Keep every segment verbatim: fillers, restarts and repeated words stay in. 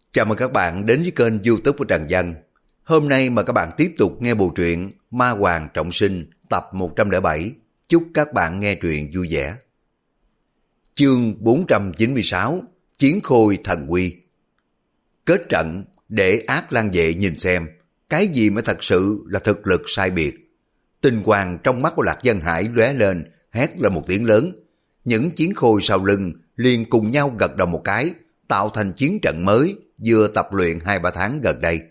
Chào mừng các bạn đến với kênh YouTube của Trần Dân. Hôm nay mời các bạn tiếp tục nghe bộ truyện Ma Hoàng Trọng Sinh tập một trăm lẻ bảy. Chúc các bạn nghe truyện vui vẻ. Chương bốn trăm chín mươi sáu, Chiến Khôi Thần Quy. Kết trận để Ác Lang Vệ nhìn xem, cái gì mới thật sự là thực lực sai biệt. Tinh quang trong mắt của Lạc Dân Hải lóe lên, hét lên một tiếng lớn. Những chiến khôi sau lưng liền cùng nhau gật đầu một cái, tạo thành chiến trận mới vừa tập luyện hai ba tháng gần đây.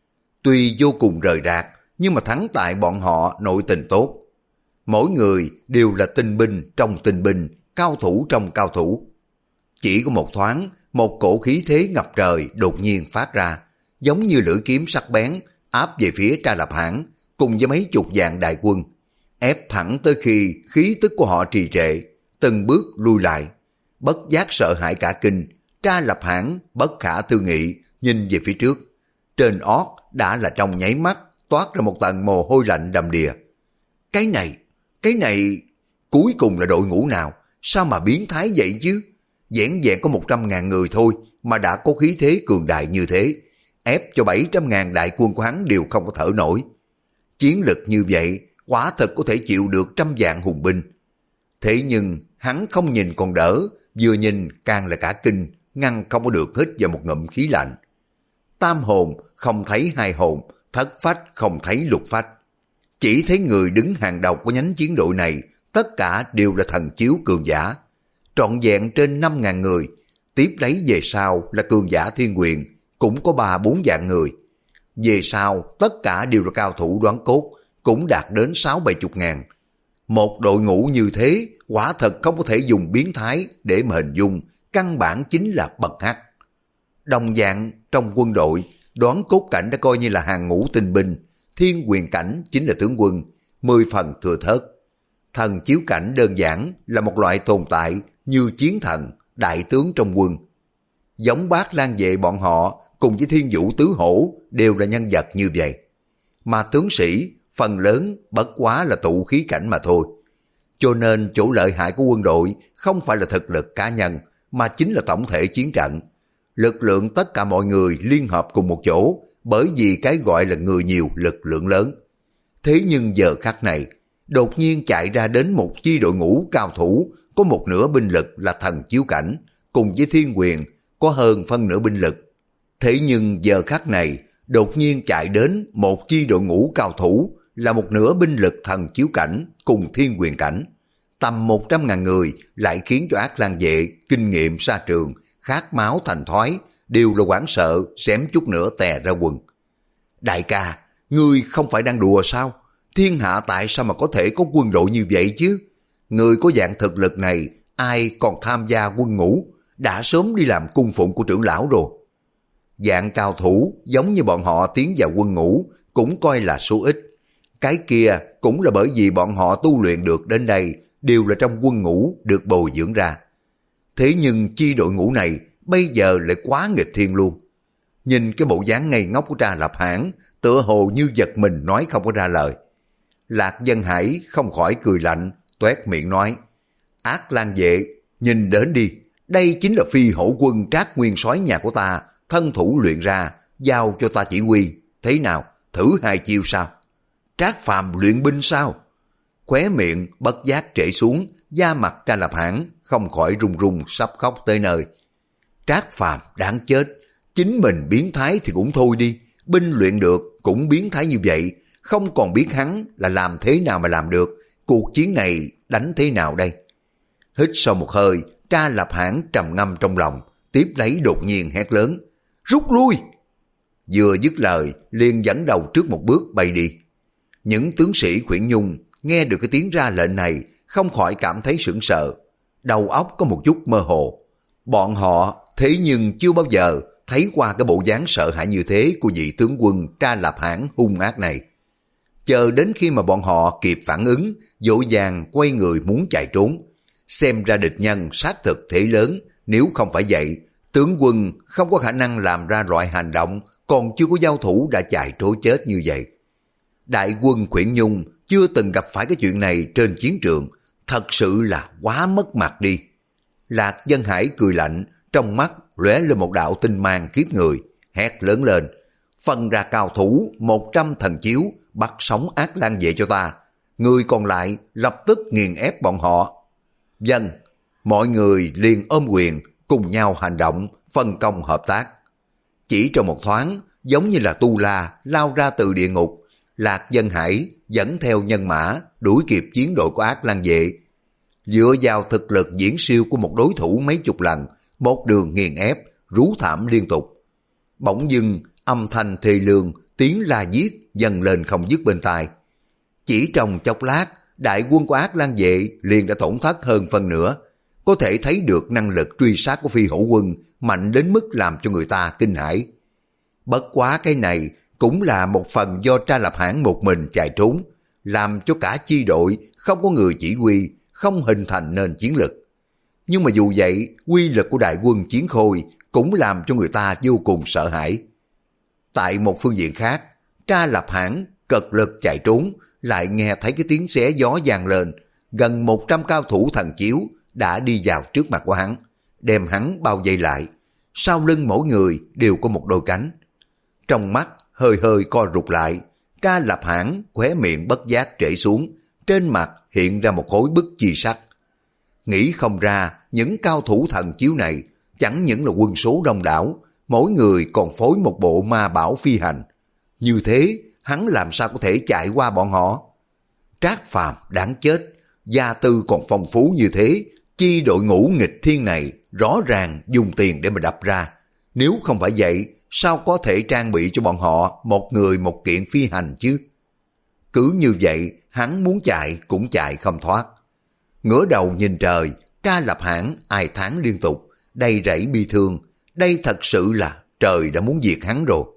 Tuy vô cùng rời rạc, nhưng mà thắng tại bọn họ nội tình tốt. Mỗi người đều là tinh binh trong tinh binh, cao thủ trong cao thủ. Chỉ có một thoáng, một cổ khí thế ngập trời đột nhiên phát ra, giống như lưỡi kiếm sắc bén, áp về phía Tra Lập Hãn cùng với mấy chục vạn đại quân, ép thẳng tới khi khí tức của họ trì trệ, từng bước lui lại. Bất giác sợ hãi cả kinh, Tra Lập Hãn bất khả tư nghị nhìn về phía trước. Trên ót đã là trong nháy mắt toát ra một tầng mồ hôi lạnh đầm đìa. Cái này, cái này cuối cùng là đội ngũ nào? Sao mà biến thái vậy chứ? Vẻn vẹn có một trăm ngàn người thôi mà đã có khí thế cường đại như thế, ép cho bảy trăm ngàn đại quân của hắn đều không có thở nổi. Chiến lực như vậy quả thật có thể chịu được trăm vạn hùng binh. Thế nhưng hắn không nhìn còn đỡ, vừa nhìn càng là cả kinh, ngăn không có được hít vào một ngụm khí lạnh. Tam hồn không thấy hai hồn, thất phách không thấy lục phách. Chỉ thấy người đứng hàng đầu của nhánh chiến đội này, tất cả đều là thần chiếu cường giả. Trọn vẹn trên năm ngàn người, tiếp lấy về sau là cường giả thiên quyền, cũng có ba bốn vạn người. Về sau tất cả đều là cao thủ đoán cốt, cũng đạt đến sáu bảy chục ngàn. Một đội ngũ như thế, quả thật không có thể dùng biến thái để mà hình dung, căn bản chính là bậc hắc. Đồng dạng trong quân đội, đoán cốt cảnh đã coi như là hàng ngũ tinh binh, thiên quyền cảnh chính là tướng quân, mười phần thừa thớt. Thần chiếu cảnh đơn giản là một loại tồn tại như chiến thần, đại tướng trong quân. Giống Bát Lang Vệ bọn họ cùng với Thiên Vũ Tứ Hổ đều là nhân vật như vậy. Mà tướng sĩ phần lớn bất quá là tụ khí cảnh mà thôi. Cho nên chỗ lợi hại của quân đội không phải là thực lực cá nhân, mà chính là tổng thể chiến trận. Lực lượng tất cả mọi người liên hợp cùng một chỗ, bởi vì cái gọi là người nhiều lực lượng lớn. Thế nhưng giờ khắc này, đột nhiên chạy ra đến một chi đội ngũ cao thủ, có một nửa binh lực là thần chiếu cảnh, cùng với thiên quyền có hơn phân nửa binh lực. Thế nhưng giờ khắc này, đột nhiên chạy đến một chi đội ngũ cao thủ là một nửa binh lực thần chiếu cảnh cùng thiên quyền cảnh. Tầm một trăm ngàn người lại khiến cho Ác Lang Vệ kinh nghiệm xa trường, khát máu thành thói, đều là hoảng sợ, xém chút nữa tè ra quần. Đại ca, ngươi không phải đang đùa sao? Thiên hạ tại sao mà có thể có quân đội như vậy chứ? Người có dạng thực lực này, ai còn tham gia quân ngũ, đã sớm đi làm cung phụng của trưởng lão rồi. Dạng cao thủ giống như bọn họ tiến vào quân ngũ cũng coi là số ít. Cái kia cũng là bởi vì bọn họ tu luyện được đến đây đều là trong quân ngũ được bồi dưỡng ra. Thế nhưng chi đội ngũ này bây giờ lại quá nghịch thiên luôn. Nhìn cái bộ dáng ngây ngốc của Tra Lập Hãn, tựa hồ như giật mình nói không có ra lời. Lạc Dân Hải không khỏi cười lạnh, toét miệng nói: Ác Lang Vệ, nhìn đến đi, đây chính là phi hổ quân Trác Nguyên soái nhà của ta, thân thủ luyện ra, giao cho ta chỉ huy. Thế nào, thử hai chiêu sao? Trác Phàm luyện binh sao? Khóe miệng bất giác trễ xuống, da mặt Tra Lập Hãn không khỏi run run sắp khóc tới nơi. Trác Phàm đáng chết, chính mình biến thái thì cũng thôi đi, binh luyện được cũng biến thái như vậy, không còn biết hắn là làm thế nào mà làm được, cuộc chiến này đánh thế nào đây? Hít sâu một hơi, Tra Lập Hãn trầm ngâm trong lòng, tiếp lấy đột nhiên hét lớn: rút lui! Vừa dứt lời, liền dẫn đầu trước một bước bay đi. Những tướng sĩ Khuyển Nhung nghe được cái tiếng ra lệnh này, không khỏi cảm thấy sững sờ, đầu óc có một chút mơ hồ. Bọn họ thế nhưng chưa bao giờ thấy qua cái bộ dáng sợ hãi như thế của vị tướng quân Tra Lập Hãn hung ác này. Chờ đến khi mà bọn họ kịp phản ứng, vội vàng quay người muốn chạy trốn. Xem ra địch nhân xác thực thế lớn, nếu không phải vậy, tướng quân không có khả năng làm ra loại hành động còn chưa có giao thủ đã chạy trối chết như vậy. Đại quân Khuyển Nhung chưa từng gặp phải cái chuyện này trên chiến trường, thật sự là quá mất mặt đi. Lạc Dân Hải cười lạnh, trong mắt lóe lên một đạo tinh mang kiếp người, hét lớn lên, phân ra cao thủ một trăm thần chiếu, bắt sống Ác Lang Vệ cho ta. Người còn lại lập tức nghiền ép bọn họ. Vâng, mọi người liền ôm quyền, cùng nhau hành động, phân công hợp tác. Chỉ trong một thoáng, giống như là tu la lao ra từ địa ngục, Lạc Dân Hải dẫn theo nhân mã đuổi kịp chiến đội của Ác Lang Vệ. Dựa vào thực lực diễn siêu của một đối thủ mấy chục lần, một đường nghiền ép, rú thảm liên tục. Bỗng dưng âm thanh thê lương, tiếng la giết dần lên không dứt bên tai. Chỉ trong chốc lát, đại quân của Ác Lang Vệ liền đã tổn thất hơn phân nửa. Có thể thấy được năng lực truy sát của Phi Hổ Quân mạnh đến mức làm cho người ta kinh hãi. Bất quá cái này cũng là một phần do Tra Lập Hãn một mình chạy trốn, làm cho cả chi đội không có người chỉ huy, không hình thành nên chiến lực. Nhưng mà dù vậy, quy lực của đại quân Chiến Khôi cũng làm cho người ta vô cùng sợ hãi. Tại một phương diện khác, Tra Lập Hãn cật lực chạy trốn, lại nghe thấy cái tiếng xé gió vang lên, gần một trăm cao thủ thần chiếu đã đi vào trước mặt của hắn, đem hắn bao vây lại. Sau lưng mỗi người đều có một đôi cánh. Trong mắt hơi hơi co rụt lại, Tra Lập Hãn khóe miệng bất giác trễ xuống, trên mặt hiện ra một khối bức chi sắc. Nghĩ không ra những cao thủ thần chiếu này chẳng những là quân số đông đảo, mỗi người còn phối một bộ ma bảo phi hành. Như thế hắn làm sao có thể chạy qua bọn họ? Trác Phàm đáng chết, gia tư còn phong phú như thế, chi đội ngũ nghịch thiên này rõ ràng dùng tiền để mà đập ra. Nếu không phải vậy, sao có thể trang bị cho bọn họ một người một kiện phi hành chứ? Cứ như vậy, hắn muốn chạy cũng chạy không thoát. Ngửa đầu nhìn trời, Tra Lập Hãn ai thán liên tục, đầy rẫy bi thương. Đây thật sự là trời đã muốn diệt hắn rồi.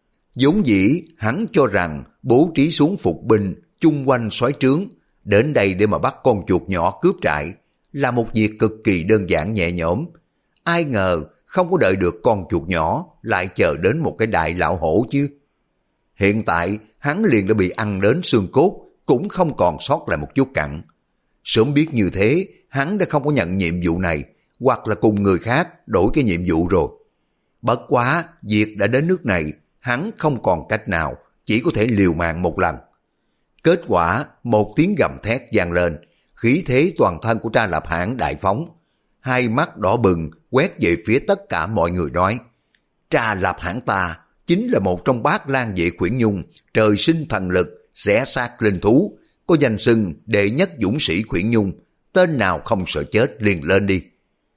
Vốn dĩ hắn cho rằng bố trí xuống phục binh chung quanh soái trướng, đến đây để mà bắt con chuột nhỏ cướp trại là một việc cực kỳ đơn giản nhẹ nhõm. Ai ngờ không có đợi được con chuột nhỏ, lại chờ đến một cái đại lão hổ chứ. Hiện tại hắn liền đã bị ăn đến xương cốt, cũng không còn sót lại một chút cặn. Sớm biết như thế, hắn đã không có nhận nhiệm vụ này, hoặc là cùng người khác đổi cái nhiệm vụ rồi. Bất quá, việc đã đến nước này, hắn không còn cách nào, chỉ có thể liều mạng một lần. Kết quả, một tiếng gầm thét vang lên, khí thế toàn thân của Tra Lập Hãn đại phóng. Hai mắt đỏ bừng, quét về phía tất cả mọi người nói, Tra Lập Hãn ta chính là một trong bát lang vệ khuyển nhung, trời sinh thần lực, xẻ xác linh thú, có danh xưng đệ nhất dũng sĩ khuyển nhung, tên nào không sợ chết liền lên đi.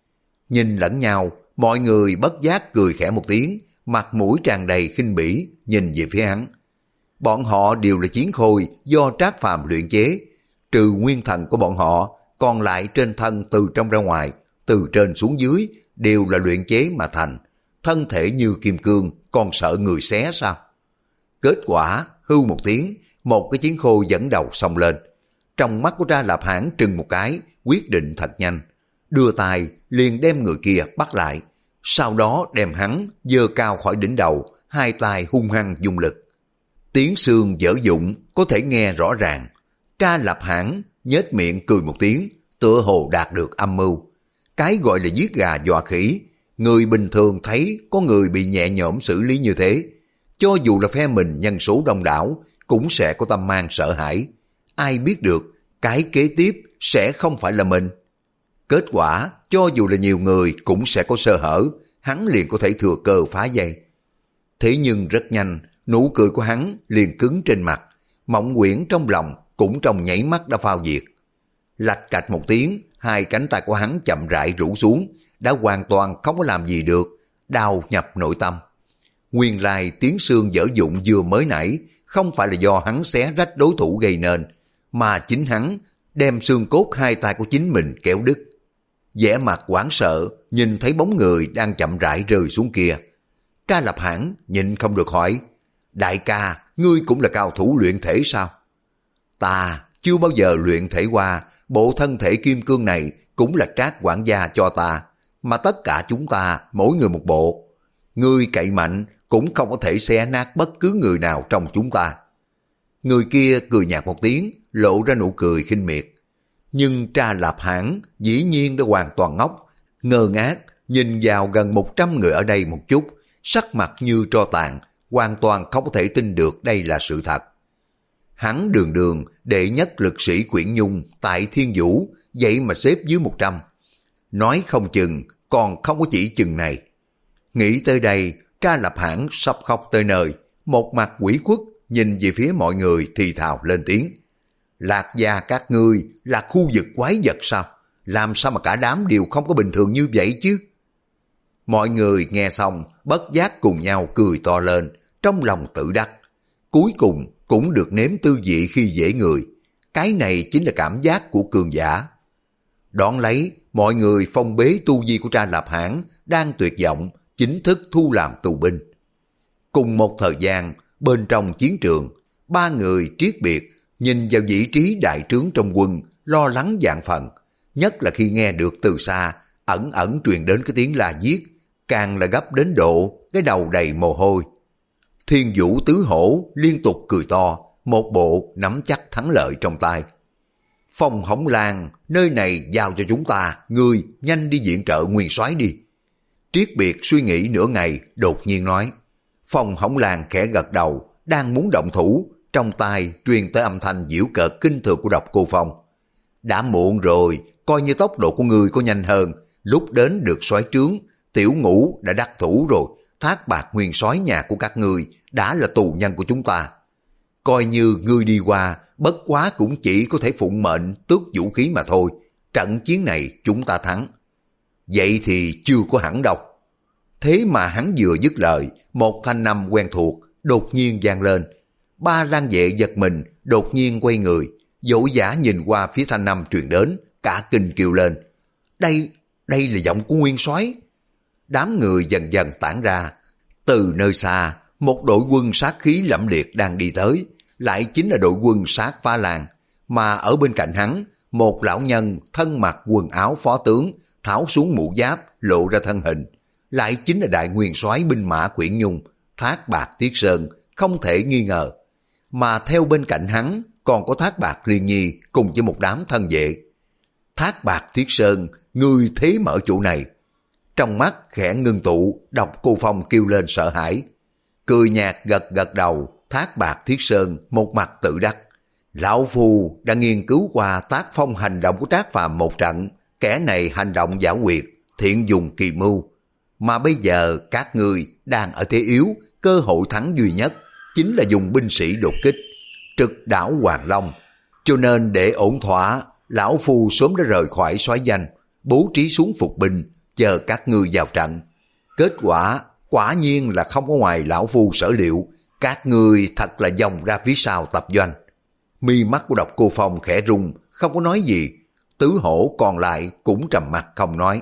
Nhìn lẫn nhau, mọi người bất giác cười khẽ một tiếng, mặt mũi tràn đầy khinh bỉ, nhìn về phía hắn. Bọn họ đều là chiến khôi do Trác Phàm luyện chế, trừ nguyên thần của bọn họ, còn lại trên thân từ trong ra ngoài, từ trên xuống dưới đều là luyện chế mà thành, thân thể như kim cương, còn sợ người xé sao? Kết quả, hưu một tiếng, một cái chiến khôi dẫn đầu xông lên. Trong mắt của Tra Lập Hãn trừng một cái, quyết định thật nhanh, đưa tay liền đem người kia bắt lại, sau đó đem hắn giơ cao khỏi đỉnh đầu, hai tay hung hăng dùng lực. Tiếng xương dở dụng có thể nghe rõ ràng. Tra Lập Hãn nhếch miệng cười một tiếng, tựa hồ đạt được âm mưu. Cái gọi là giết gà dọa khỉ, người bình thường thấy có người bị nhẹ nhõm xử lý như thế, cho dù là phe mình nhân số đông đảo cũng sẽ có tâm mang sợ hãi. Ai biết được cái kế tiếp sẽ không phải là mình. Kết quả cho dù là nhiều người cũng sẽ có sơ hở, hắn liền có thể thừa cơ phá dây. Thế nhưng rất nhanh, nụ cười của hắn liền cứng trên mặt, mộng quyển trong lòng cũng trong nháy mắt đã phao diệt. Lạch cạch một tiếng, hai cánh tay của hắn chậm rãi rũ xuống, đã hoàn toàn không có làm gì được, đau nhập nội tâm. Nguyên lai tiếng xương dở dụng vừa mới nãy không phải là do hắn xé rách đối thủ gây nên, mà chính hắn đem xương cốt hai tay của chính mình kéo đứt. Vẻ mặt hoảng sợ nhìn thấy bóng người đang chậm rãi rơi xuống kia. Tra Lập Hãn nhịn không được hỏi, đại ca, ngươi cũng là cao thủ luyện thể sao? Ta chưa bao giờ luyện thể qua, bộ thân thể kim cương này cũng là Trác quản gia cho ta, mà tất cả chúng ta mỗi người một bộ. Ngươi cậy mạnh cũng không có thể xé nát bất cứ người nào trong chúng ta. Người kia cười nhạt một tiếng, lộ ra nụ cười khinh miệt. Nhưng Tra Lập Hãn dĩ nhiên đã hoàn toàn ngốc, ngơ ngác nhìn vào gần một trăm người ở đây một chút, sắc mặt như tro tàn, hoàn toàn không có thể tin được đây là sự thật. Hắn đường đường đệ nhất lực sĩ Quyển Nhung tại Thiên Vũ, vậy mà xếp dưới một trăm. Nói không chừng, còn không có chỉ chừng này. Nghĩ tới đây, Tra Lập Hãn sắp khóc tới nơi, một mặt ủy khuất nhìn về phía mọi người thì thào lên tiếng. Lạc gia các ngươi là khu vực quái vật sao? Làm sao mà cả đám đều không có bình thường như vậy chứ? Mọi người nghe xong bất giác cùng nhau cười to lên, trong lòng tự đắc. Cuối cùng cũng được nếm tư vị khi dễ người. Cái này chính là cảm giác của cường giả. Đón lấy, mọi người phong bế tu vi của Tra Lập Hãn đang tuyệt vọng, chính thức thu làm tù binh. Cùng một thời gian, bên trong chiến trường, ba người triết biệt nhìn vào vị trí đại trướng trong quân, lo lắng vạn phần. Nhất là khi nghe được từ xa, ẩn ẩn truyền đến cái tiếng la giết, càng là gấp đến độ cái đầu đầy mồ hôi. Thiên Vũ Tứ Hổ liên tục cười to, một bộ nắm chắc thắng lợi trong tay. Phong Hổng Lan, nơi này giao cho chúng ta, ngươi nhanh đi viện trợ nguyên soái đi. Triết biệt suy nghĩ nửa ngày, đột nhiên nói. Phong Hổng Lan khẽ gật đầu, đang muốn động thủ, trong tai truyền tới âm thanh giễu cợt kinh thường của Độc Cô Phong. Đã muộn rồi, coi như tốc độ của ngươi có nhanh hơn, lúc đến được soái trướng, Tiểu Ngũ đã đắc thủ rồi, Thác Bạt nguyên soái nhà của các ngươi đã là tù nhân của chúng ta. Coi như ngươi đi qua, bất quá cũng chỉ có thể phụng mệnh tước vũ khí mà thôi. Trận chiến này chúng ta thắng. Vậy thì chưa có hẳn đâu. Thế mà hắn vừa dứt lời, một thanh âm quen thuộc đột nhiên vang lên. Ba lang vệ giật mình, đột nhiên quay người, dỗ dã nhìn qua phía thanh âm truyền đến, cả kinh kêu lên. Đây, đây là giọng của nguyên soái. Đám người dần dần tản ra. Từ nơi xa, một đội quân sát khí lẫm liệt đang đi tới, lại chính là đội quân sát Phá Lan, mà ở bên cạnh hắn, một lão nhân thân mặc quần áo phó tướng, tháo xuống mũ giáp, lộ ra thân hình, lại chính là đại nguyên soái binh mã Quyển Nhung, Thác Bạt Tiết Sơn, không thể nghi ngờ. Mà theo bên cạnh hắn, còn có Thác Bạt Liên Nhi cùng với một đám thân vệ. Thác Bạt Tiết Sơn, ngươi thế mở chỗ này. Trong mắt khẽ ngưng tụ, Độc Cô Phong kêu lên sợ hãi. Cười nhạt gật gật đầu, Thác Bạt Thiết Sơn một mặt tự đắc. Lão Phu đã nghiên cứu qua tác phong hành động của Trác Phàm một trận, kẻ này hành động giả quyệt, thiện dùng kỳ mưu. Mà bây giờ các ngươi đang ở thế yếu, cơ hội thắng duy nhất chính là dùng binh sĩ đột kích, trực đảo Hoàng Long. Cho nên để ổn thỏa, Lão Phu sớm đã rời khỏi soái danh, bố trí xuống phục binh, chờ các ngươi vào trận. Kết quả quả nhiên là không có ngoài Lão Phu sở liệu, các ngươi thật là dòng ra phía sau tập doanh. Mi mắt của Độc Cô Phong khẽ rung, không có nói gì. Tứ Hổ còn lại cũng trầm mặt không nói.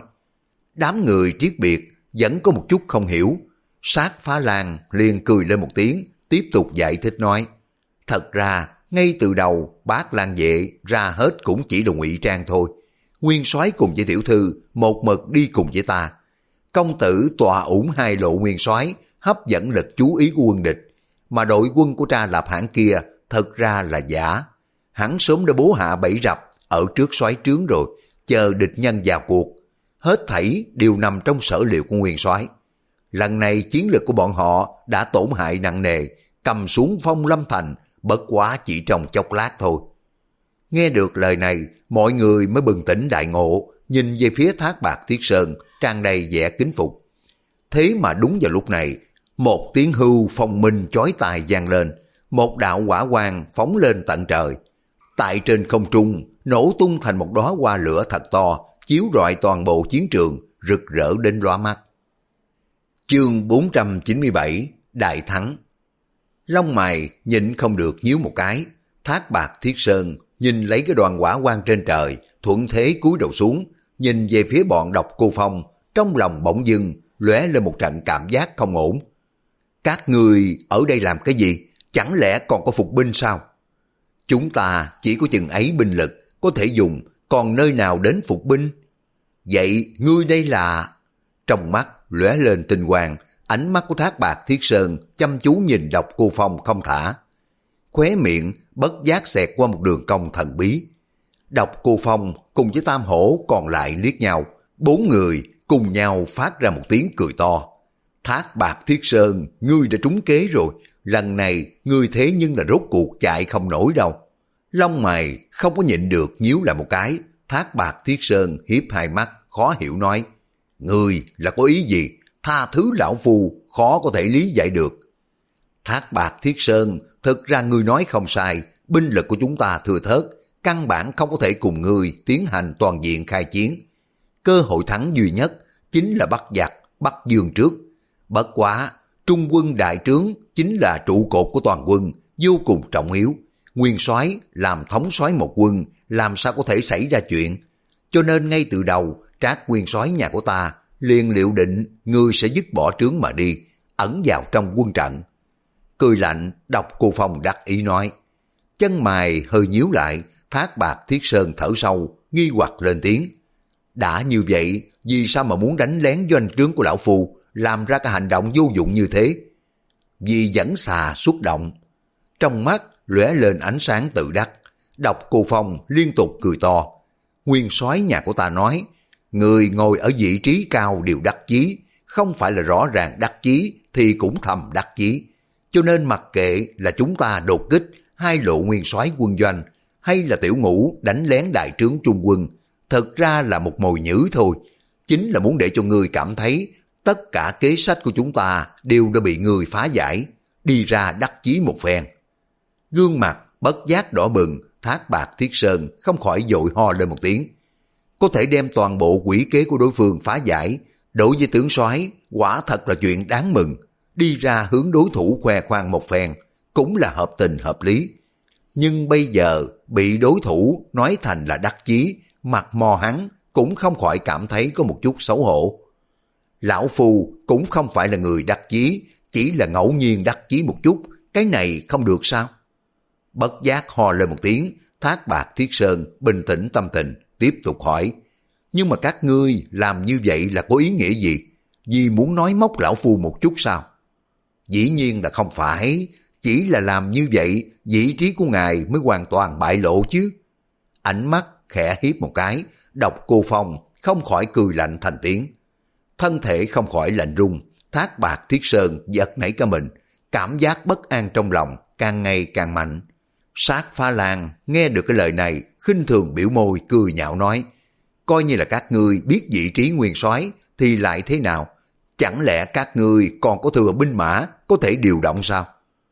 Đám người triết biệt vẫn có một chút không hiểu. Sát Phá Lan liền cười lên một tiếng, tiếp tục giải thích nói. Thật ra, ngay từ đầu Bát Lang vệ ra hết cũng chỉ là ngụy trang thôi. Nguyên soái cùng với tiểu thư một mực đi cùng với ta. Công tử tọa ủng hai lộ nguyên soái, hấp dẫn lực chú ý của quân địch. Mà đội quân của Tra Lập Hãn kia thật ra là giả. Hắn sớm đã bố hạ bẫy rập ở trước soái trướng rồi, chờ địch nhân vào cuộc. Hết thảy đều nằm trong sở liệu của nguyên soái. Lần này chiến lược của bọn họ đã tổn hại nặng nề, cầm xuống Phong Lâm Thành, bất quá chỉ trong chốc lát thôi. Nghe được lời này, mọi người mới bừng tỉnh đại ngộ, nhìn về phía Thác Bạt Tiết Sơn, tràn đầy vẻ kính phục. Thế mà đúng vào lúc này, một tiếng hưu phong minh chói tai vang lên, một đạo hỏa quang phóng lên tận trời. Tại trên không trung, nổ tung thành một đóa hoa lửa thật to, chiếu rọi toàn bộ chiến trường, rực rỡ đến lóa mắt. Chương bốn trăm chín mươi bảy, Đại Thắng. Lông mày nhịn không được nhíu một cái, Thác Bạt Thiết Sơn nhìn lấy cái đoàn hỏa quang trên trời, thuận thế cúi đầu xuống, nhìn về phía bọn Độc Cô Phong, trong lòng bỗng dưng lóe lên một trận cảm giác không ổn. Các người ở đây làm cái gì? Chẳng lẽ còn có phục binh sao? Chúng ta chỉ có chừng ấy binh lực có thể dùng, còn nơi nào đến phục binh? Vậy ngươi đây là... Trong mắt lóe lên tinh quang, ánh mắt của Thác Bạt Thiết Sơn chăm chú nhìn Độc Cô Phong không thả. Khóe miệng bất giác xẹt qua một đường cong thần bí. Độc Cô Phong cùng với Tam Hổ còn lại liếc nhau, bốn người cùng nhau phát ra một tiếng cười to. Thác Bạt Thiết Sơn, ngươi đã trúng kế rồi, lần này ngươi thế nhưng là rốt cuộc chạy không nổi đâu. Lông mày không có nhịn được nhíu lại một cái, Thác Bạt Thiết Sơn hiếp hai mắt, khó hiểu nói, ngươi là có ý gì, tha thứ lão phu, khó có thể lý giải được. Thác Bạt Thiết Sơn, thực ra ngươi nói không sai, binh lực của chúng ta thừa thớt, căn bản không có thể cùng ngươi tiến hành toàn diện khai chiến. Cơ hội thắng duy nhất chính là bắt giặc, bắt Dương trước. Bất quá, trung quân đại trướng chính là trụ cột của toàn quân, vô cùng trọng yếu. Nguyên soái làm thống soái một quân, làm sao có thể xảy ra chuyện. Cho nên ngay từ đầu, Trác nguyên soái nhà của ta liền liệu định ngươi sẽ dứt bỏ trướng mà đi, ẩn vào trong quân trận. Cười lạnh, Độc Cô Phong đắc ý nói. Chân mày hơi nhíu lại, Thác Bạt Thiết Sơn thở sâu, nghi hoặc lên tiếng. Đã như vậy, vì sao mà muốn đánh lén doanh trướng của lão phu, làm ra cái hành động vô dụng như thế? Vì dẫn xà xuất động. Trong mắt lóe lên ánh sáng tự đắc, Độc Cô Phong liên tục cười to. Nguyên soái nhà của ta nói, người ngồi ở vị trí cao đều đắc chí, không phải là rõ ràng đắc chí thì cũng thầm đắc chí. Cho nên mặc kệ là chúng ta đột kích hai lộ nguyên soái quân doanh, hay là tiểu ngũ đánh lén đại trướng trung quân, thật ra là một mồi nhử thôi, chính là muốn để cho ngươi cảm thấy tất cả kế sách của chúng ta đều đã bị ngươi phá giải, đi ra đắc chí một phen. Gương mặt bất giác đỏ bừng, Thác Bạt Thiết Sơn không khỏi vội ho lên một tiếng. Có thể đem toàn bộ quỷ kế của đối phương phá giải, đối với tướng soái quả thật là chuyện đáng mừng, đi ra hướng đối thủ khoe khoang một phen, cũng là hợp tình hợp lý. Nhưng bây giờ bị đối thủ nói thành là đắc chí, mặt mò hắn cũng không khỏi cảm thấy có một chút xấu hổ. Lão phu cũng không phải là người đắc chí, chỉ là ngẫu nhiên đắc chí một chút, cái này không được sao? Bất giác hò lên một tiếng, Thác Bạt Thiết Sơn bình tĩnh tâm tình, tiếp tục hỏi. Nhưng mà các ngươi làm như vậy là có ý nghĩa gì? Vì muốn nói móc lão phu một chút sao? Dĩ nhiên là không phải, chỉ là làm như vậy vị trí của ngài mới hoàn toàn bại lộ chứ. Ánh mắt khẽ hiếp một cái, Độc Cô Phong không khỏi cười lạnh thành tiếng. Thân thể không khỏi lạnh run, Thác Bạt Thiết Sơn giật nảy cả mình, cảm giác bất an trong lòng càng ngày càng mạnh. Sát Phá Lan nghe được cái lời này, khinh thường biểu môi cười nhạo nói, coi như là các ngươi biết vị trí nguyên soái thì lại thế nào? Chẳng lẽ các ngươi còn có thừa binh mã có thể điều động sao?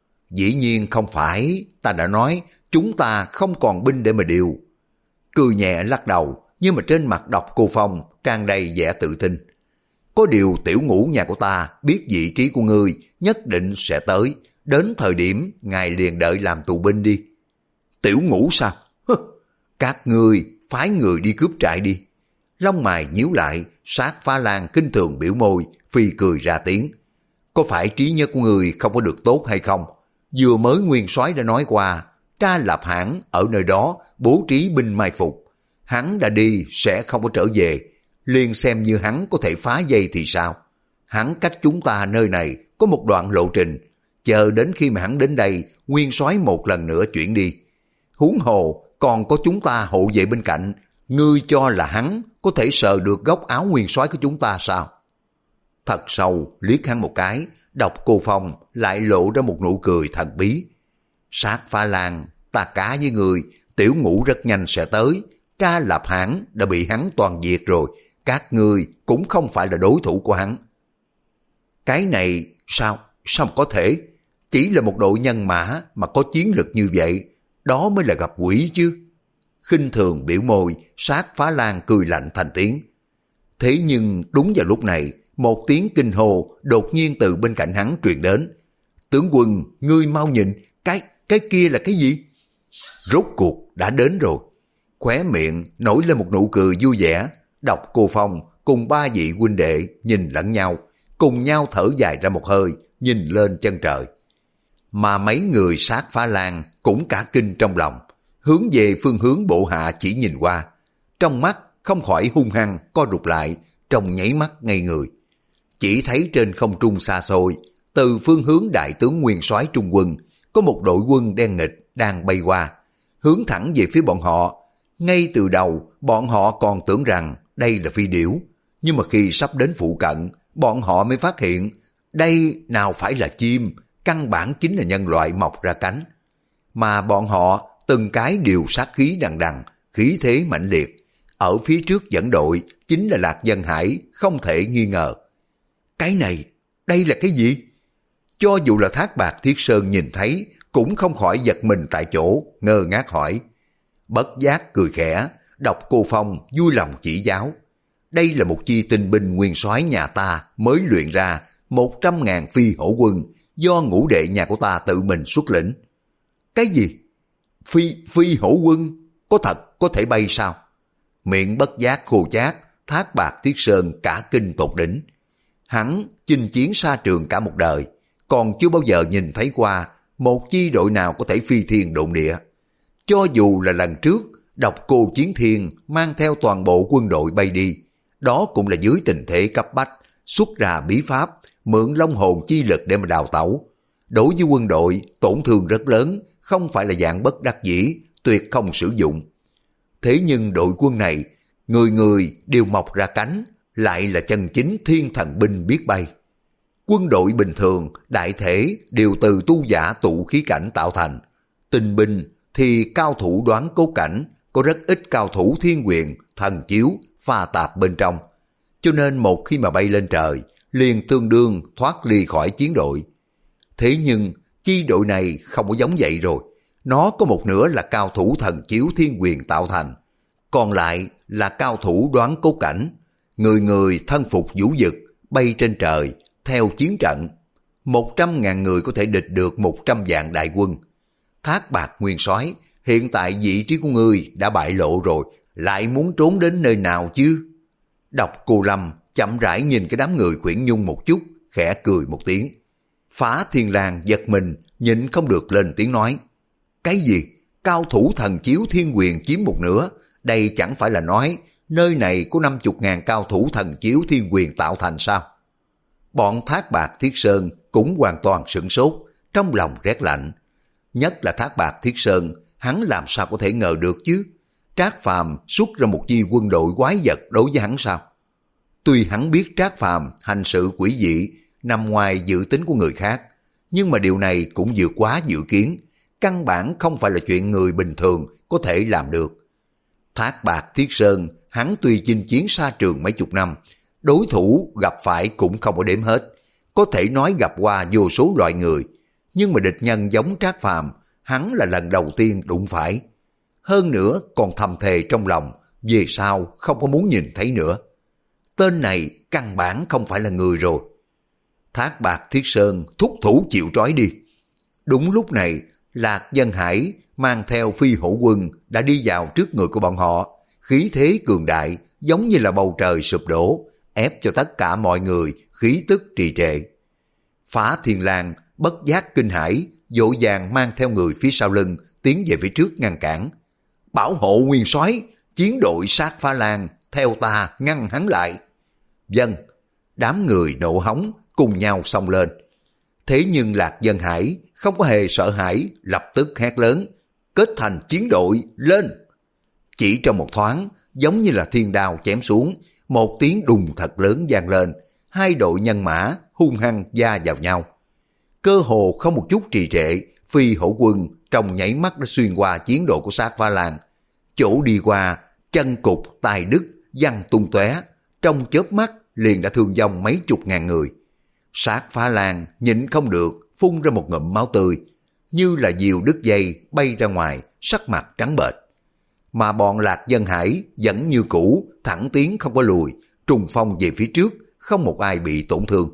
Dĩ nhiên không phải, ta đã nói chúng ta không còn binh để mà điều. Cười nhẹ lắc đầu, nhưng mà trên mặt Độc Cô Phong tràn đầy vẻ tự tin. Có điều tiểu ngũ nhà của ta biết vị trí của ngươi nhất định sẽ tới, đến thời điểm ngài liền đợi làm tù binh đi. Tiểu ngũ sao? Hừ, các ngươi phái người đi cướp trại đi. Lông mày nhíu lại, Sát Phá Lan kinh thường biểu môi, phi cười ra tiếng. Có phải trí nhớ của người không có được tốt hay không? Vừa mới nguyên soái đã nói qua, Tra Lập Hãn ở nơi đó bố trí binh mai phục. Hắn đã đi sẽ không có trở về, liền xem như hắn có thể phá dây thì sao? Hắn cách chúng ta nơi này có một đoạn lộ trình, chờ đến khi mà hắn đến đây, nguyên soái một lần nữa chuyển đi. Huống hồ còn có chúng ta hộ vệ bên cạnh, ngươi cho là hắn có thể sờ được góc áo nguyên soái của chúng ta sao? Thật sâu liếc hắn một cái, Độc Cô Phong lại lộ ra một nụ cười thần bí. Sát Phá Lan, ta cá với người, tiểu ngũ rất nhanh sẽ tới. Tra Lập Hãn đã bị hắn toàn diệt rồi, các ngươi cũng không phải là đối thủ của hắn. Cái này sao, sao mà có thể? Chỉ là một đội nhân mã mà có chiến lực như vậy, đó mới là gặp quỷ chứ. Khinh thường biểu môi, Sát Phá Lan cười lạnh thành tiếng. Thế nhưng đúng vào lúc này, một tiếng kinh hô đột nhiên từ bên cạnh hắn truyền đến. Tướng quân, ngươi mau nhìn, cái, cái kia là cái gì? Rốt cuộc đã đến rồi. Khóe miệng nổi lên một nụ cười vui vẻ, Độc Cô Phong cùng ba vị huynh đệ nhìn lẫn nhau, cùng nhau thở dài ra một hơi, nhìn lên chân trời. Mà mấy người Sát Phá Lan cũng cả kinh trong lòng, hướng về phương hướng bộ hạ chỉ nhìn qua. Trong mắt không khỏi hung hăng co rụt lại, trong nháy mắt ngây người. Chỉ thấy trên không trung xa xôi, từ phương hướng đại tướng nguyên soái trung quân, có một đội quân đen nghịch đang bay qua, hướng thẳng về phía bọn họ. Ngay từ đầu, bọn họ còn tưởng rằng đây là phi điểu, nhưng mà khi sắp đến phụ cận, bọn họ mới phát hiện Đây nào phải là chim, căn bản chính là nhân loại mọc ra cánh. Mà bọn họ từng cái đều sát khí đằng đằng, khí thế mãnh liệt. Ở phía trước dẫn đội chính là Lạc Dân Hải, không thể nghi ngờ. Cái này, đây là cái gì? Cho dù là Thác Bạt Thiết Sơn nhìn thấy, cũng không khỏi giật mình tại chỗ, ngơ ngác hỏi. Bất giác cười khẽ, đọc cô Phong vui lòng chỉ giáo. Đây là một chi tinh binh nguyên soái nhà ta mới luyện ra một trăm ngàn phi hổ quân do ngũ đệ nhà của ta tự mình xuất lĩnh. Cái gì? Phi, phi hổ quân? Có thật có thể bay sao? Miệng bất giác khô chát, Thác Bạt Thiết Sơn cả kinh tột đỉnh. Hắn chinh chiến xa trường cả một đời, còn chưa bao giờ nhìn thấy qua một chi đội nào có thể phi thiên độn địa. Cho dù là lần trước, độc cô Chiến Thiên mang theo toàn bộ quân đội bay đi, đó cũng là dưới tình thế cấp bách, xuất ra bí pháp, mượn long hồn chi lực để mà đào tẩu. Đối với quân đội, tổn thương rất lớn, không phải là dạng bất đắc dĩ, tuyệt không sử dụng. Thế nhưng đội quân này, người người đều mọc ra cánh, lại là chân chính thiên thần binh biết bay. Quân đội bình thường, đại thể đều từ tu giả tụ khí cảnh tạo thành. Tinh binh thì cao thủ đoán cố cảnh, có rất ít cao thủ thiên quyền, thần chiếu, pha tạp bên trong. Cho nên một khi mà bay lên trời, liền tương đương thoát ly khỏi chiến đội. Thế nhưng, chi đội này không có giống vậy rồi. Nó có một nửa là cao thủ thần chiếu thiên quyền tạo thành, còn lại là cao thủ đoán cố cảnh. Người người thân phục vũ dực, bay trên trời, theo chiến trận. Một trăm ngàn người có thể địch được một trăm vạn đại quân. Thác Bạt nguyên soái, hiện tại vị trí của ngươi đã bại lộ rồi, lại muốn trốn đến nơi nào chứ? Độc Cô Lâm chậm rãi nhìn cái đám người Khuyển Nhung một chút, khẽ cười một tiếng. Phá Thiên Lang giật mình, nhịn không được lên tiếng nói. Cái gì? Cao thủ thần chiếu thiên quyền chiếm một nửa, đây chẳng phải là nói nơi này có năm chục ngàn cao thủ thần chiếu thiên quyền tạo thành sao? Bọn Thác Bạt Thiết Sơn cũng hoàn toàn sửng sốt, trong lòng rét lạnh. Nhất là Thác Bạt Thiết Sơn, hắn làm sao có thể ngờ được chứ? Trác Phàm xuất ra một chi quân đội quái vật đối với hắn sao? Tuy hắn biết Trác Phàm hành sự quỷ dị, nằm ngoài dự tính của người khác, nhưng mà điều này cũng vượt quá dự kiến, căn bản không phải là chuyện người bình thường có thể làm được. Thác Bạt Thiết Sơn, hắn tuy chinh chiến xa trường mấy chục năm, đối thủ gặp phải cũng không có đếm hết, có thể nói gặp qua vô số loại người, nhưng mà địch nhân giống Trác Phàm, hắn là lần đầu tiên đụng phải. Hơn nữa còn thầm thề trong lòng, về sau không có muốn nhìn thấy nữa. Tên này căn bản không phải là người rồi. Thác Bạt Thiết Sơn thúc thủ chịu trói đi. Đúng lúc này, Lạc Dân Hải mang theo phi hổ quân đã đi vào trước người của bọn họ, khí thế cường đại giống như là bầu trời sụp đổ, ép cho tất cả mọi người khí tức trì trệ. Phá Thiên Lang bất giác kinh hãi, vội vàng mang theo người phía sau lưng tiến về phía trước ngăn cản. Bảo hộ nguyên soái, chiến đội Sát Phá Lang theo ta ngăn hắn lại. Dân, đám người nộ hống cùng nhau xông lên. Thế nhưng Lạc Dân Hải không có hề sợ hãi, lập tức hét lớn, kết thành chiến đội lên. Chỉ trong một thoáng, giống như là thiên đao chém xuống, một tiếng đùng thật lớn vang lên, hai đội nhân mã hung hăng va vào nhau. Cơ hồ không một chút trì trệ, phi hổ quân trong nháy mắt đã xuyên qua chiến đội của Sát Phá Lang. Chỗ đi qua, chân cục tài đức văng tung tóe, trong chớp mắt liền đã thương vong mấy chục ngàn người. Sát Phá Lang nhịn không được, phun ra một ngụm máu tươi, như là diều đứt dây bay ra ngoài, sắc mặt trắng bệch. Mà bọn Lạc Dân Hải vẫn như cũ, thẳng tiến không có lùi, trùng phong về phía trước, không một ai bị tổn thương.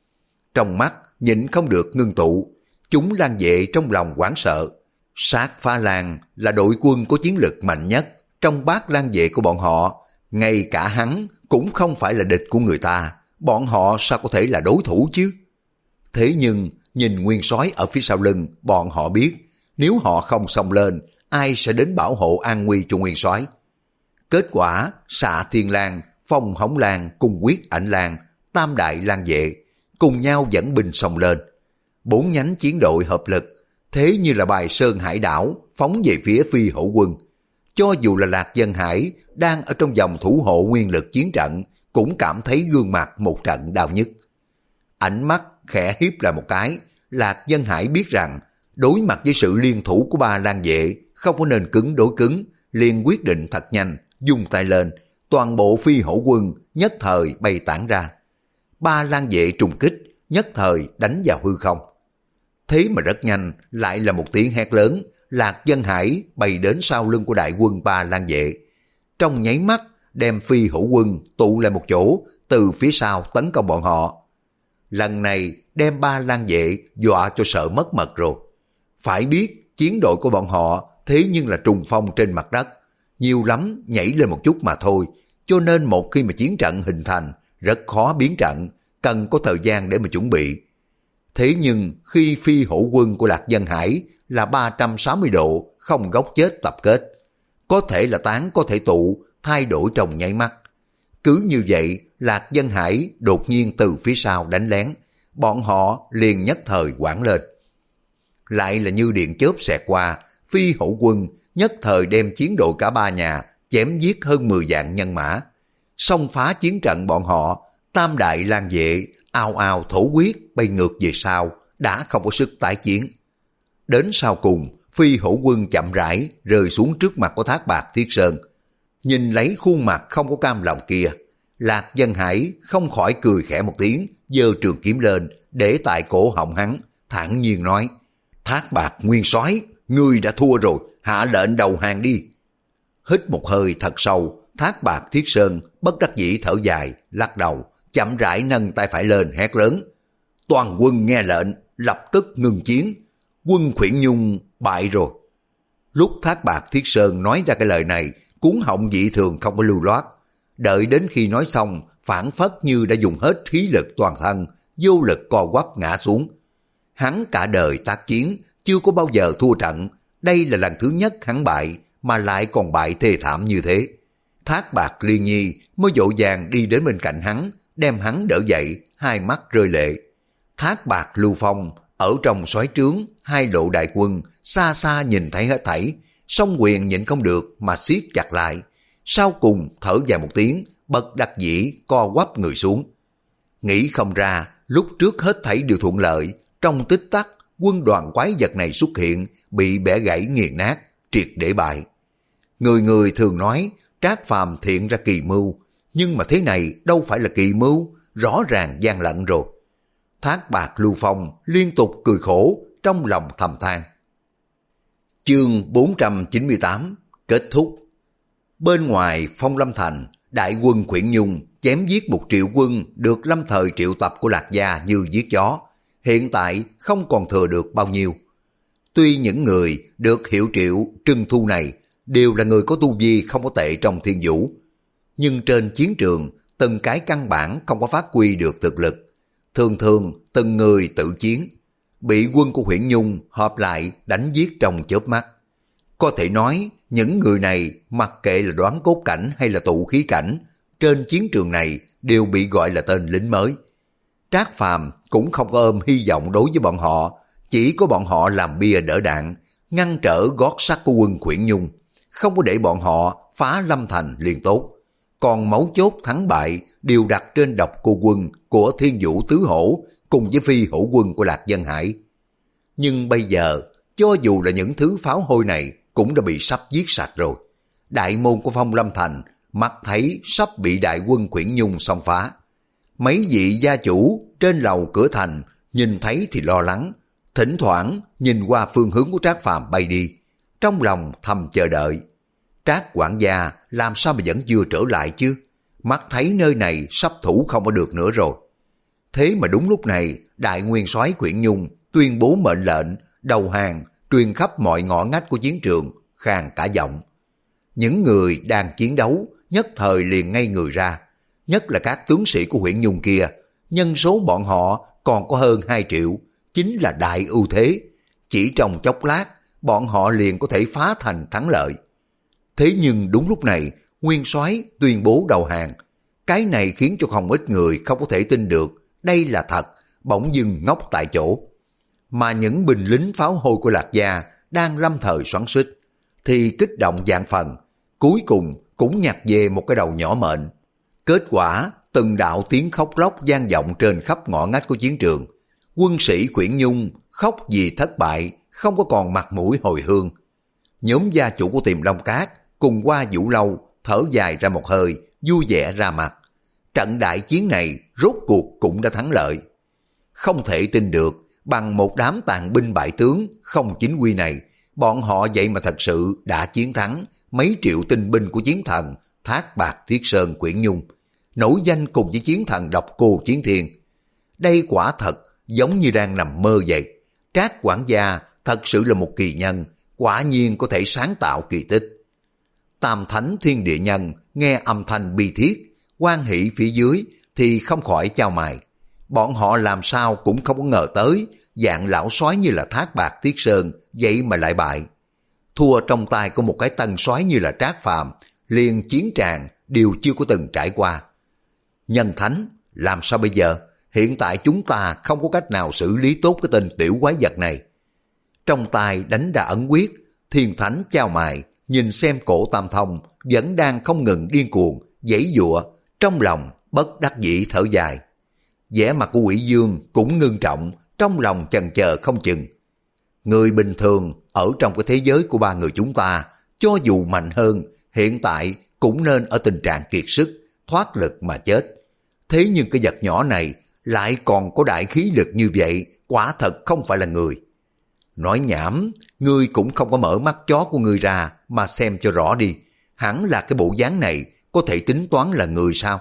Trong mắt nhịn không được ngưng tụ, chúng Lang Vệ trong lòng hoảng sợ. Sát Phá Lang là đội quân có chiến lực mạnh nhất, trong bát Lang Vệ của bọn họ, ngay cả hắn cũng không phải là địch của người ta, bọn họ sao có thể là đối thủ chứ? Thế nhưng nhìn nguyên soái ở phía sau lưng, bọn họ biết nếu họ không xông lên, ai sẽ đến bảo hộ an nguy cho nguyên soái? Kết quả, Xạ Thiên Lang, Phong Hống Lang cùng Quyết Ảnh Lang, tam đại lang vệ cùng nhau dẫn binh xông lên. Bốn nhánh chiến đội hợp lực, thế như là bài sơn hải đảo phóng về phía phi hổ quân. Cho dù là Lạc Dân Hải đang ở trong vòng thủ hộ nguyên lực chiến trận, cũng cảm thấy gương mặt một trận đau nhức. Ánh mắt khẽ hiếp lại một cái, Lạc Dân Hải biết rằng đối mặt với sự liên thủ của ba lang vệ không có nên cứng đối cứng, liền quyết định thật nhanh, dung tay lên, toàn bộ phi hổ quân nhất thời bay tản ra. Ba lang vệ trùng kích, nhất thời đánh vào hư không. Thế mà rất nhanh, lại là một tiếng hét lớn, Lạc Dân Hải bay đến sau lưng của đại quân ba lang vệ. Trong nháy mắt, đem phi hổ quân tụ lại một chỗ, từ phía sau tấn công bọn họ. Lần này đem ba lang vệ dọa cho sợ mất mật rồi. Phải biết chiến đội của bọn họ thế nhưng là trùng phong trên mặt đất, nhiều lắm nhảy lên một chút mà thôi, cho nên một khi mà chiến trận hình thành rất khó biến trận, cần có thời gian để mà chuẩn bị. Thế nhưng khi phi hổ quân của Lạc Dân Hải là ba trăm sáu mươi độ không góc chết tập kết, có thể là tán có thể tụ, thay đổi trong nháy mắt. Cứ như vậy, Lạc Dân Hải đột nhiên từ phía sau đánh lén, bọn họ liền nhất thời hoảng lên. Lại là như điện chớp xẹt qua, phi hổ quân nhất thời đem chiến đội cả ba nhà chém giết hơn mười vạn nhân mã. Xông phá chiến trận bọn họ, tam đại lang vệ ào ào thổ quyết bay ngược về sau, đã không có sức tái chiến. Đến sau cùng, phi hổ quân chậm rãi rơi xuống trước mặt của Thác Bạt Thiết Sơn. Nhìn lấy khuôn mặt không có cam lòng kia, Lạc Dân Hải không khỏi cười khẽ một tiếng, giơ trường kiếm lên để tại cổ họng hắn, thản nhiên nói: Thác Bạt nguyên soái, ngươi đã thua rồi, hạ lệnh đầu hàng đi. Hít một hơi thật sâu, Thác Bạt Thiết Sơn bất đắc dĩ thở dài, lắc đầu, chậm rãi nâng tay phải lên hét lớn: Toàn quân nghe lệnh, lập tức ngừng chiến, quân Khuyển Nhung bại rồi. Lúc Thác Bạt Thiết Sơn nói ra cái lời này, cuốn họng dị thường không có lưu loát. Đợi đến khi nói xong, phản phất như đã dùng hết khí lực toàn thân, vô lực co quắp ngã xuống. Hắn cả đời tác chiến, chưa có bao giờ thua trận, đây là lần thứ nhất hắn bại, mà lại còn bại thê thảm như thế. Thác Bạt Liên Nhi mới vội vàng đi đến bên cạnh hắn, đem hắn đỡ dậy, hai mắt rơi lệ. Thác Bạt Lưu Phong ở trong soái trướng, hai lộ đại quân, xa xa nhìn thấy hết thảy, song quyền nhịn không được mà siết chặt lại. Sau cùng thở dài một tiếng, bất đắc dĩ co quắp người xuống. Nghĩ không ra, lúc trước hết thảy đều thuận lợi, trong tích tắc quân đoàn quái vật này xuất hiện, bị bẻ gãy nghiền nát, triệt để bại. Người người thường nói Trác Phàm thiện ra kỳ mưu, nhưng mà thế này đâu phải là kỳ mưu, rõ ràng gian lận rồi. Thác Bạt Lưu Phong liên tục cười khổ, trong lòng thầm than. Chương bốn trăm chín mươi tám kết thúc. Bên ngoài Phong Lâm Thành, đại quân Khuyển Nhung chém giết một triệu quân được lâm thời triệu tập của Lạc Gia như giết chó, hiện tại không còn thừa được bao nhiêu. Tuy những người được hiệu triệu trưng thu này đều là người có tu vi không có tệ trong thiên vũ, nhưng trên chiến trường từng cái căn bản không có phát huy được thực lực. Thường thường từng người tự chiến, bị quân của Khuyển Nhung hợp lại đánh giết trong chớp mắt. Có thể nói những người này mặc kệ là đoán cốt cảnh hay là tụ khí cảnh, trên chiến trường này đều bị gọi là tên lính mới. Trác Phàm cũng không có ôm hy vọng đối với bọn họ, chỉ có bọn họ làm bia đỡ đạn, ngăn trở gót sắt của quân Khuyển Nhung, không có để bọn họ phá Lâm Thành liền tốt. Còn mấu chốt thắng bại đều đặt trên độc cô quân của Thiên Vũ Tứ Hổ cùng với phi hổ quân của Lạc Dân Hải. Nhưng bây giờ, cho dù là những thứ pháo hôi này cũng đã bị sắp giết sạch rồi. Đại môn của Phong Lâm Thành mắt thấy sắp bị đại quân Khuyển Nhung xông phá. Mấy vị gia chủ trên lầu cửa thành nhìn thấy thì lo lắng, thỉnh thoảng nhìn qua phương hướng của Trác Phàm bay đi, trong lòng thầm chờ đợi. Trác quản gia làm sao mà vẫn chưa trở lại chứ? Mắt thấy nơi này sắp thủ không có được nữa rồi. Thế mà đúng lúc này, đại nguyên soái Khuyển Nhung tuyên bố mệnh lệnh đầu hàng, truyền khắp mọi ngõ ngách của chiến trường, khàn cả giọng. Những người đang chiến đấu nhất thời liền ngây người ra, nhất là các tướng sĩ của Khuyển Nhung kia, nhân số bọn họ còn có hơn hai triệu, chính là đại ưu thế. Chỉ trong chốc lát, bọn họ liền có thể phá thành thắng lợi. Thế nhưng đúng lúc này, nguyên soái tuyên bố đầu hàng. Cái này khiến cho không ít người không có thể tin được đây là thật, bỗng dưng ngốc tại chỗ. Mà những binh lính pháo hôi của Lạc Gia đang lâm thời xoắn xuýt, thì kích động vạn phần, cuối cùng cũng nhặt về một cái đầu nhỏ mệnh. Kết quả, từng đạo tiếng khóc lóc vang vọng trên khắp ngõ ngách của chiến trường. Quân sĩ Quyển Nhung khóc vì thất bại, không có còn mặt mũi hồi hương. Nhóm gia chủ của Tiềm Long Cát cùng Hoa Vũ Lâu thở dài ra một hơi, vui vẻ ra mặt. Trận đại chiến này rốt cuộc cũng đã thắng lợi. Không thể tin được, bằng một đám tàn binh bại tướng không chính quy này, bọn họ vậy mà thật sự đã chiến thắng mấy triệu tinh binh của chiến thần Thác Bạt Thiết Sơn Quyển Nhung, nổi danh cùng với chiến thần độc cô Chiến Thiên. Đây quả thật giống như đang nằm mơ vậy. Trác quản gia thật sự là một kỳ nhân, quả nhiên có thể sáng tạo kỳ tích. Tam Thánh Thiên Địa Nhân nghe âm thanh bi thiết, hoan hỷ phía dưới thì không khỏi chau mày. Bọn họ làm sao cũng không có ngờ tới, dạng lão soái như là Thác Bạt Thiết Sơn vậy mà lại bại. Thua trong tay của một cái tân soái như là Trác Phàm, liền chiến tràng đều chưa có từng trải qua. Nhân Thánh, làm sao bây giờ? Hiện tại chúng ta không có cách nào xử lý tốt cái tên tiểu quái vật này. Trong tay đánh ra ẩn quyết, Thiên Thánh chau mày, nhìn xem Cổ Tam Thông vẫn đang không ngừng điên cuồng, giãy giụa, trong lòng bất đắc dĩ thở dài. Vẻ mặt của Quỷ Dương cũng ngưng trọng, trong lòng chần chờ không chừng. Người bình thường ở trong cái thế giới của ba người chúng ta, cho dù mạnh hơn, hiện tại cũng nên ở tình trạng kiệt sức, thoát lực mà chết. Thế nhưng cái vật nhỏ này lại còn có đại khí lực như vậy, quả thật không phải là người. Nói nhảm, ngươi cũng không có mở mắt chó của ngươi ra mà xem cho rõ đi. Hẳn là cái bộ dáng này có thể tính toán là người sao?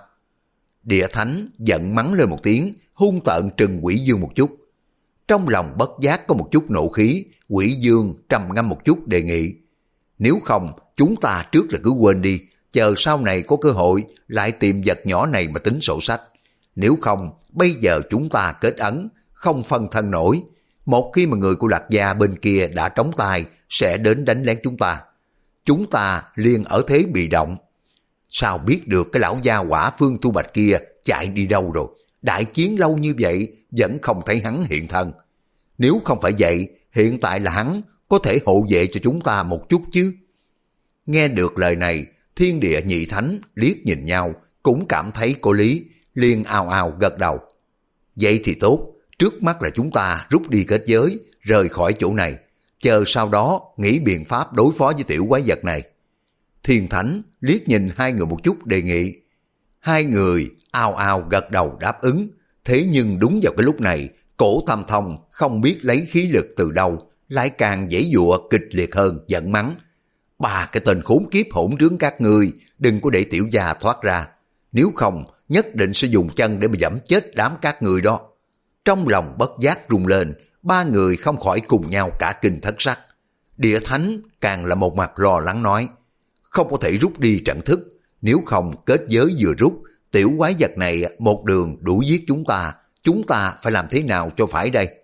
Địa Thánh giận mắng lên một tiếng, hung tợn trừng Quỷ Dương một chút. Trong lòng bất giác có một chút nộ khí, Quỷ Dương trầm ngâm một chút đề nghị. Nếu không, chúng ta trước là cứ quên đi, chờ sau này có cơ hội lại tìm vật nhỏ này mà tính sổ sách. Nếu không, bây giờ chúng ta kết ấn, không phân thân nổi. Một khi mà người của Lạc Gia bên kia đã trống tay, sẽ đến đánh lén chúng ta. Chúng ta liền ở thế bị động. Sao biết được cái lão gia Hỏa Phương Thu Bạch kia chạy đi đâu rồi? Đại chiến lâu như vậy vẫn không thấy hắn hiện thân. Nếu không phải vậy, hiện tại là hắn có thể hộ vệ cho chúng ta một chút chứ. Nghe được lời này, Thiên Địa Nhị Thánh liếc nhìn nhau, cũng cảm thấy có lý, liền ào ào gật đầu. Vậy thì tốt, trước mắt là chúng ta rút đi kết giới, rời khỏi chỗ này, chờ sau đó nghĩ biện pháp đối phó với tiểu quái vật này. Thiên Thánh liếc nhìn hai người một chút đề nghị. Hai người ào ào gật đầu đáp ứng, thế nhưng đúng vào cái lúc này, Cổ Tam Thông không biết lấy khí lực từ đâu, lại càng giãy giụa kịch liệt hơn, giận mắng. Ba cái tên khốn kiếp hỗn trướng các ngươi, đừng có để tiểu gia thoát ra, nếu không nhất định sẽ dùng chân để mà giẫm chết đám các người đó. Trong lòng bất giác rung lên, ba người không khỏi cùng nhau cả kinh thất sắc. Địa Thánh càng là một mặt lo lắng nói, không có thể rút đi trận thức, nếu không kết giới vừa rút, tiểu quái vật này một đường đuổi giết chúng ta, chúng ta phải làm thế nào cho phải đây?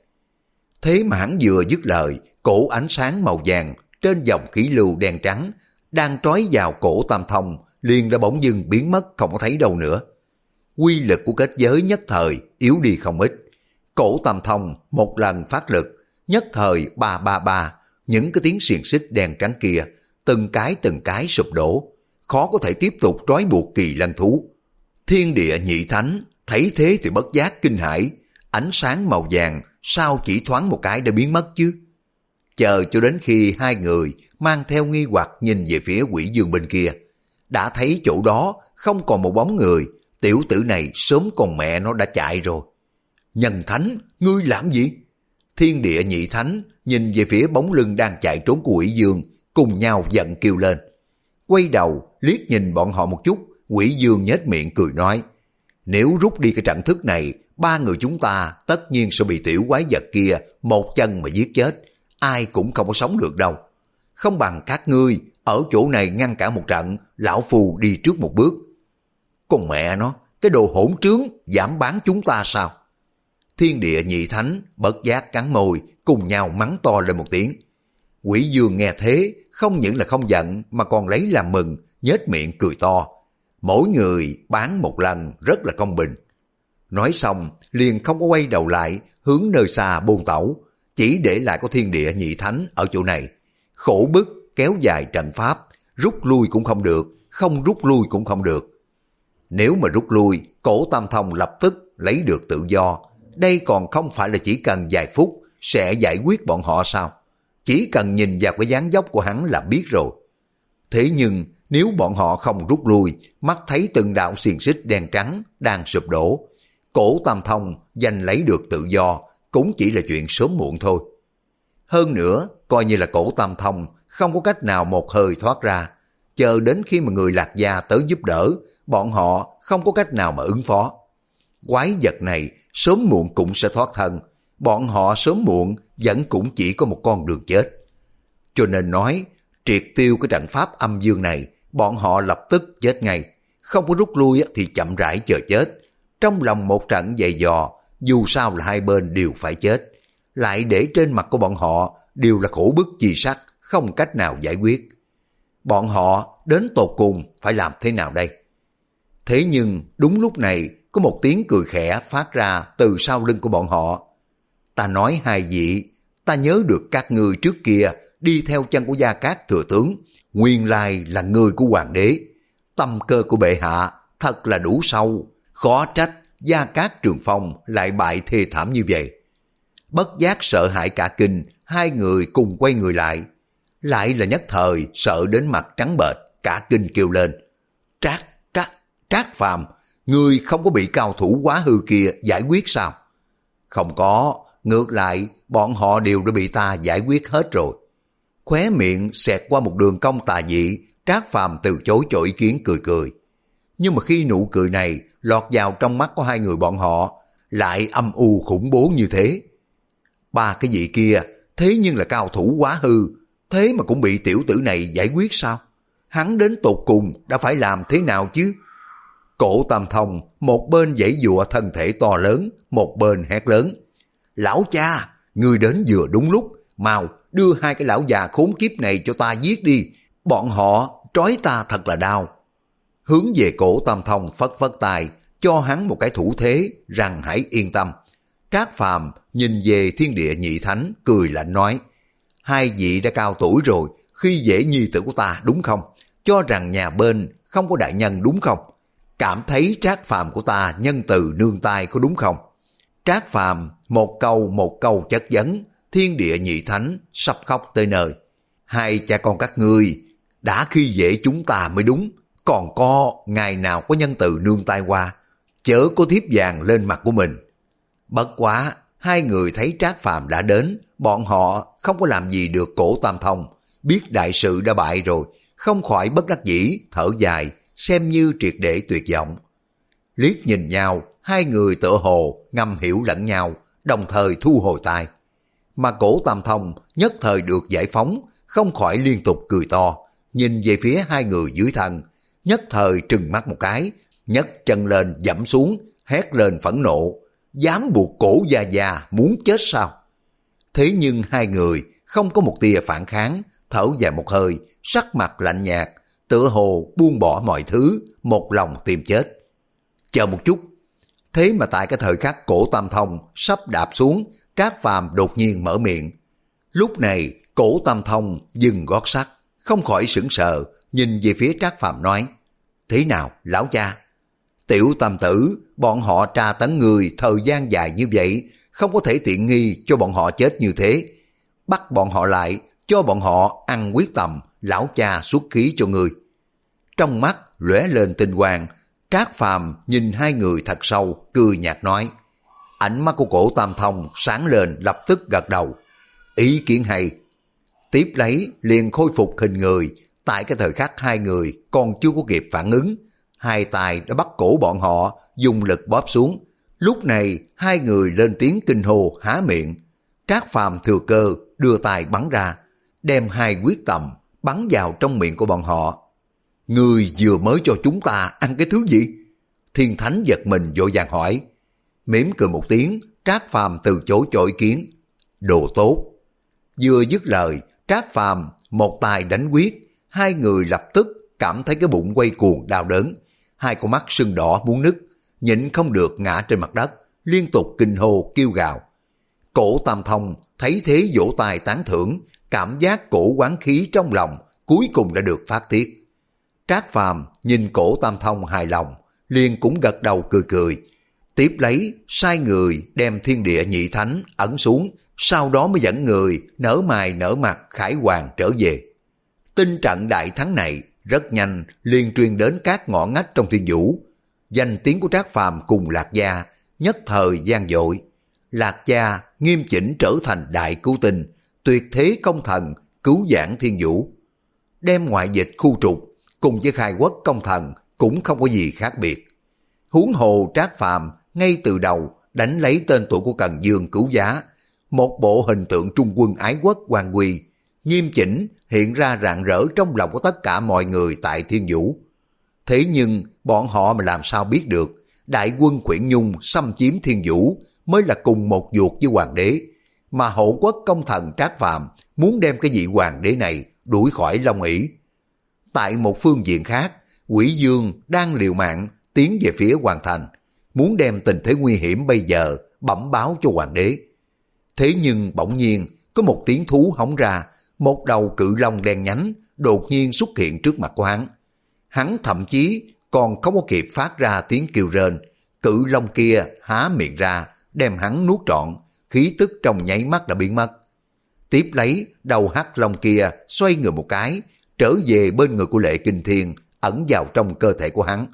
Thế mà hắn vừa dứt lời, cổ ánh sáng màu vàng trên dòng khí lưu đen trắng đang trói vào cổ Tam Thông liền đã bỗng dưng biến mất không có thấy đâu nữa. Quy lực của kết giới nhất thời yếu đi không ít. Cổ Tam Thông một lần phát lực, nhất thời ba ba ba, những cái tiếng xiềng xích đen trắng kia từng cái từng cái sụp đổ, khó có thể tiếp tục trói buộc Kỳ Lân thú. Thiên Địa Nhị Thánh thấy thế thì bất giác kinh hãi, ánh sáng màu vàng sao chỉ thoáng một cái đã biến mất chứ? Chờ cho đến khi hai người mang theo nghi hoặc nhìn về phía Quỷ Dương bên kia, đã thấy chỗ đó không còn một bóng người, tiểu tử này sớm con mẹ nó đã chạy rồi. Nhân Thánh, ngươi làm gì? Thiên Địa Nhị Thánh nhìn về phía bóng lưng đang chạy trốn của Quỷ Dương, cùng nhau giận kêu lên. Quay đầu liếc nhìn bọn họ một chút, Quỷ Dương nhếch miệng cười nói, nếu rút đi cái trận thức này, ba người chúng ta tất nhiên sẽ bị tiểu quái vật kia một chân mà giết chết, ai cũng không có sống được đâu. Không bằng các ngươi ở chỗ này ngăn cả một trận, lão phù đi trước một bước. Con mẹ nó, cái đồ hỗn trướng dám bán chúng ta sao? Thiên Địa Nhị Thánh bất giác cắn môi, cùng nhau mắng to lên một tiếng. Quỷ Dương nghe thế, không những là không giận mà còn lấy làm mừng, nhếch miệng cười to. Mỗi người bán một lần rất là công bình. Nói xong, liền không có quay đầu lại, hướng nơi xa buôn tẩu, chỉ để lại có Thiên Địa Nhị Thánh ở chỗ này. Khổ bức, kéo dài trận pháp, rút lui cũng không được, không rút lui cũng không được. Nếu mà rút lui, Cổ Tam Thông lập tức lấy được tự do, đây còn không phải là chỉ cần vài phút sẽ giải quyết bọn họ sao? Chỉ cần nhìn vào cái dáng dốc của hắn là biết rồi. Thế nhưng nếu bọn họ không rút lui, mắt thấy từng đạo xiềng xích đen trắng đang sụp đổ, Cổ Tam Thông giành lấy được tự do cũng chỉ là chuyện sớm muộn thôi. Hơn nữa, coi như là Cổ Tam Thông không có cách nào một hơi thoát ra, chờ đến khi mà người Lạc Gia tới giúp đỡ, bọn họ không có cách nào mà ứng phó. Quái vật này sớm muộn cũng sẽ thoát thân, bọn họ sớm muộn vẫn cũng chỉ có một con đường chết. Cho nên nói, triệt tiêu cái trận pháp âm dương này, bọn họ lập tức chết ngay, không có rút lui thì chậm rãi chờ chết. Trong lòng một trận dày dò, dù sao là hai bên đều phải chết, lại để trên mặt của bọn họ đều là khổ bức chi sắc, không cách nào giải quyết. Bọn họ đến tột cùng phải làm thế nào đây? Thế nhưng đúng lúc này có một tiếng cười khẽ phát ra từ sau lưng của bọn họ. Ta nói hai vị, ta nhớ được các ngươi trước kia đi theo chân của Gia Cát thừa tướng, nguyên lai là người của hoàng đế. Tâm cơ của bệ hạ thật là đủ sâu, khó trách Gia Cát Trường Phong lại bại thê thảm như vậy. Bất giác sợ hãi cả kinh, hai người cùng quay người lại. Lại là nhất thời sợ đến mặt trắng bệch, cả kinh kêu lên. Trác, Trác, Trác Phàm, ngươi không có bị cao thủ quá hư kia giải quyết sao? Không có, ngược lại bọn họ đều đã bị ta giải quyết hết rồi. Khóe miệng xẹt qua một đường cong tà dị, Trác Phàm từ chối cho ý kiến cười cười. Nhưng mà khi nụ cười này lọt vào trong mắt của hai người bọn họ, lại âm u khủng bố như thế. Ba cái vị kia thế nhưng là cao thủ quá hư, thế mà cũng bị tiểu tử này giải quyết sao? Hắn đến tột cùng đã phải làm thế nào chứ? Cổ Tam Thông một bên giãy giụa thân thể to lớn, một bên hét lớn. Lão cha, người đến vừa đúng lúc, mau đưa hai cái lão già khốn kiếp này cho ta giết đi, bọn họ trói ta thật là đau. Hướng về Cổ Tam Thông phất phất tay, cho hắn một cái thủ thế rằng hãy yên tâm. Trác Phàm nhìn về Thiên Địa Nhị Thánh cười lạnh nói, hai vị đã cao tuổi rồi, khi dễ nhi tử của ta đúng không? Cho rằng nhà bên không có đại nhân đúng không? Cảm thấy Trác Phàm của ta nhân từ nương tay có đúng không? Trác Phàm một câu một câu chất vấn, Thiên Địa Nhị Thánh sắp khóc tới nơi. Hai cha con các ngươi đã khi dễ chúng ta mới đúng, còn có ngày nào có nhân từ nương tay qua, chớ có thiếp vàng lên mặt của mình. Bất quá, hai người thấy Trác Phàm đã đến, bọn họ không có làm gì được Cổ Tam Thông, biết đại sự đã bại rồi, không khỏi bất đắc dĩ, thở dài, xem như triệt để tuyệt vọng. Liếc nhìn nhau, hai người tựa hồ ngầm hiểu lẫn nhau, đồng thời thu hồi tay. Mà Cổ Tam Thông nhất thời được giải phóng, không khỏi liên tục cười to, nhìn về phía hai người dưới thân, nhất thời trừng mắt một cái, nhấc chân lên dẫm xuống, hét lên phẫn nộ, dám buộc Cổ gia gia muốn chết sao? Thế nhưng hai người không có một tia phản kháng, thở dài một hơi, sắc mặt lạnh nhạt, tựa hồ buông bỏ mọi thứ, một lòng tìm chết. Chờ một chút. Thế mà tại cái thời khắc Cổ Tam Thông sắp đạp xuống, Trác Phàm đột nhiên mở miệng. Lúc này Cổ Tam Thông dừng gót sắt, không khỏi sững sờ, nhìn về phía Trác Phàm nói, thế nào lão cha? Tiểu Tam tử, bọn họ tra tấn người thời gian dài như vậy, không có thể tiện nghi cho bọn họ chết như thế. Bắt bọn họ lại, cho bọn họ ăn quyết tầm, lão cha xuất khí cho người. Trong mắt lóe lên tinh quang, Trác Phàm nhìn hai người thật sâu, cười nhạt nói. Ánh mắt của Cổ Tam Thông sáng lên, lập tức gật đầu. Ý kiến hay. Tiếp lấy liền khôi phục hình người, tại cái thời khắc hai người còn chưa có kịp phản ứng, hai tay đã bắt cổ bọn họ, dùng lực bóp xuống. Lúc này hai người lên tiếng kinh hô há miệng. Trác Phàm thừa cơ đưa tay bắn ra, đem hai quyết tầm bắn vào trong miệng của bọn họ. Người vừa mới cho chúng ta ăn cái thứ gì? Thiên Thánh giật mình vội vàng hỏi. Mỉm cười một tiếng, Trác Phàm từ chối cho ý kiến. Đồ tốt. Vừa dứt lời, Trác Phàm một tay đánh quyết, hai người lập tức cảm thấy cái bụng quay cuồng đau đớn, hai con mắt sưng đỏ muốn nứt, nhịn không được ngã trên mặt đất, liên tục kinh hô kêu gào. Cổ Tam Thông thấy thế vỗ tay tán thưởng, cảm giác cổ oán khí trong lòng cuối cùng đã được phát tiết. Trác Phàm nhìn Cổ Tam Thông hài lòng, liền cũng gật đầu cười cười. Tiếp lấy, sai người đem thiên địa nhị thánh ẩn xuống, sau đó mới dẫn người nở mày nở mặt khải hoàn trở về. Tin trận đại thắng này rất nhanh liền truyền đến các ngõ ngách trong thiên vũ. Danh tiếng của Trác Phàm cùng Lạc Gia nhất thời vang dội. Lạc Gia nghiêm chỉnh trở thành đại cứu tinh, tuyệt thế công thần cứu vãn thiên vũ. Đem ngoại dịch khu trục cùng với khai quốc công thần cũng không có gì khác biệt. Huống hồ Trác Phàm ngay từ đầu đánh lấy tên tuổi của Cần Dương cứu giá, một bộ hình tượng trung quân ái quốc hoàng quy, nghiêm chỉnh hiện ra rạng rỡ trong lòng của tất cả mọi người tại thiên vũ. Thế nhưng bọn họ mà làm sao biết được đại quân Khuyển Nhung xâm chiếm thiên vũ mới là cùng một ruột với hoàng đế, mà hộ quốc công thần Trác Phàm muốn đem cái vị hoàng đế này đuổi khỏi Long ỷ. Tại một phương diện khác, Quỷ Dương đang liều mạng tiến về phía hoàng thành, muốn đem tình thế nguy hiểm bây giờ bẩm báo cho hoàng đế. Thế nhưng bỗng nhiên có một tiếng thú hống ra, một đầu cự long đen nhánh đột nhiên xuất hiện trước mặt của hắn. Hắn thậm chí còn không có kịp phát ra tiếng kêu rên, cự long kia há miệng ra đem hắn nuốt trọn, khí tức trong nháy mắt đã biến mất. Tiếp lấy đầu hắc long kia xoay người một cái, trở về bên người của Lệ Kinh Thiên, ẩn vào trong cơ thể của hắn.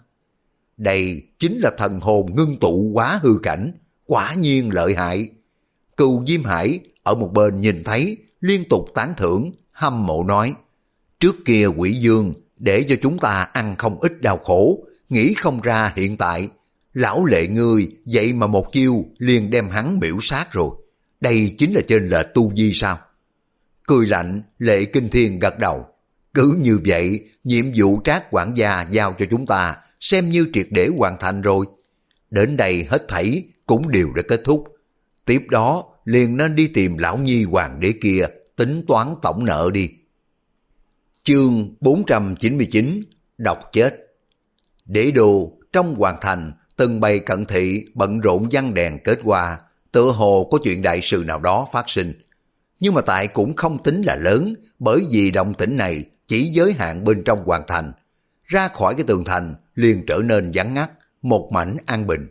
Đây chính là thần hồn ngưng tụ quá hư cảnh, quả nhiên lợi hại. Cừu Diêm Hải ở một bên nhìn thấy, liên tục tán thưởng, hâm mộ nói: trước kia Quỷ Dương để cho chúng ta ăn không ít đau khổ, nghĩ không ra hiện tại lão Lệ ngươi vậy mà một chiêu liền đem hắn miễu sát rồi. Đây chính là trên lệch tu vi sao? Cười lạnh, Lệ Kinh Thiên gật đầu. Cứ như vậy, nhiệm vụ Trác quản gia giao cho chúng ta xem như triệt để hoàn thành rồi. Đến đây hết thảy cũng đều đã kết thúc. Tiếp đó liền nên đi tìm lão nhi hoàng đế kia tính toán tổng nợ đi. Chương bốn trăm chín mươi chín, độc chết. Đế đô trong hoàng thành, từng bầy cận thị bận rộn giăng đèn kết hoa, tựa hồ có chuyện đại sự nào đó phát sinh. Nhưng mà tại cũng không tính là lớn, bởi vì động tĩnh này chỉ giới hạn bên trong hoàng thành. Ra khỏi cái tường thành liền trở nên vắng ngắt, một mảnh an bình.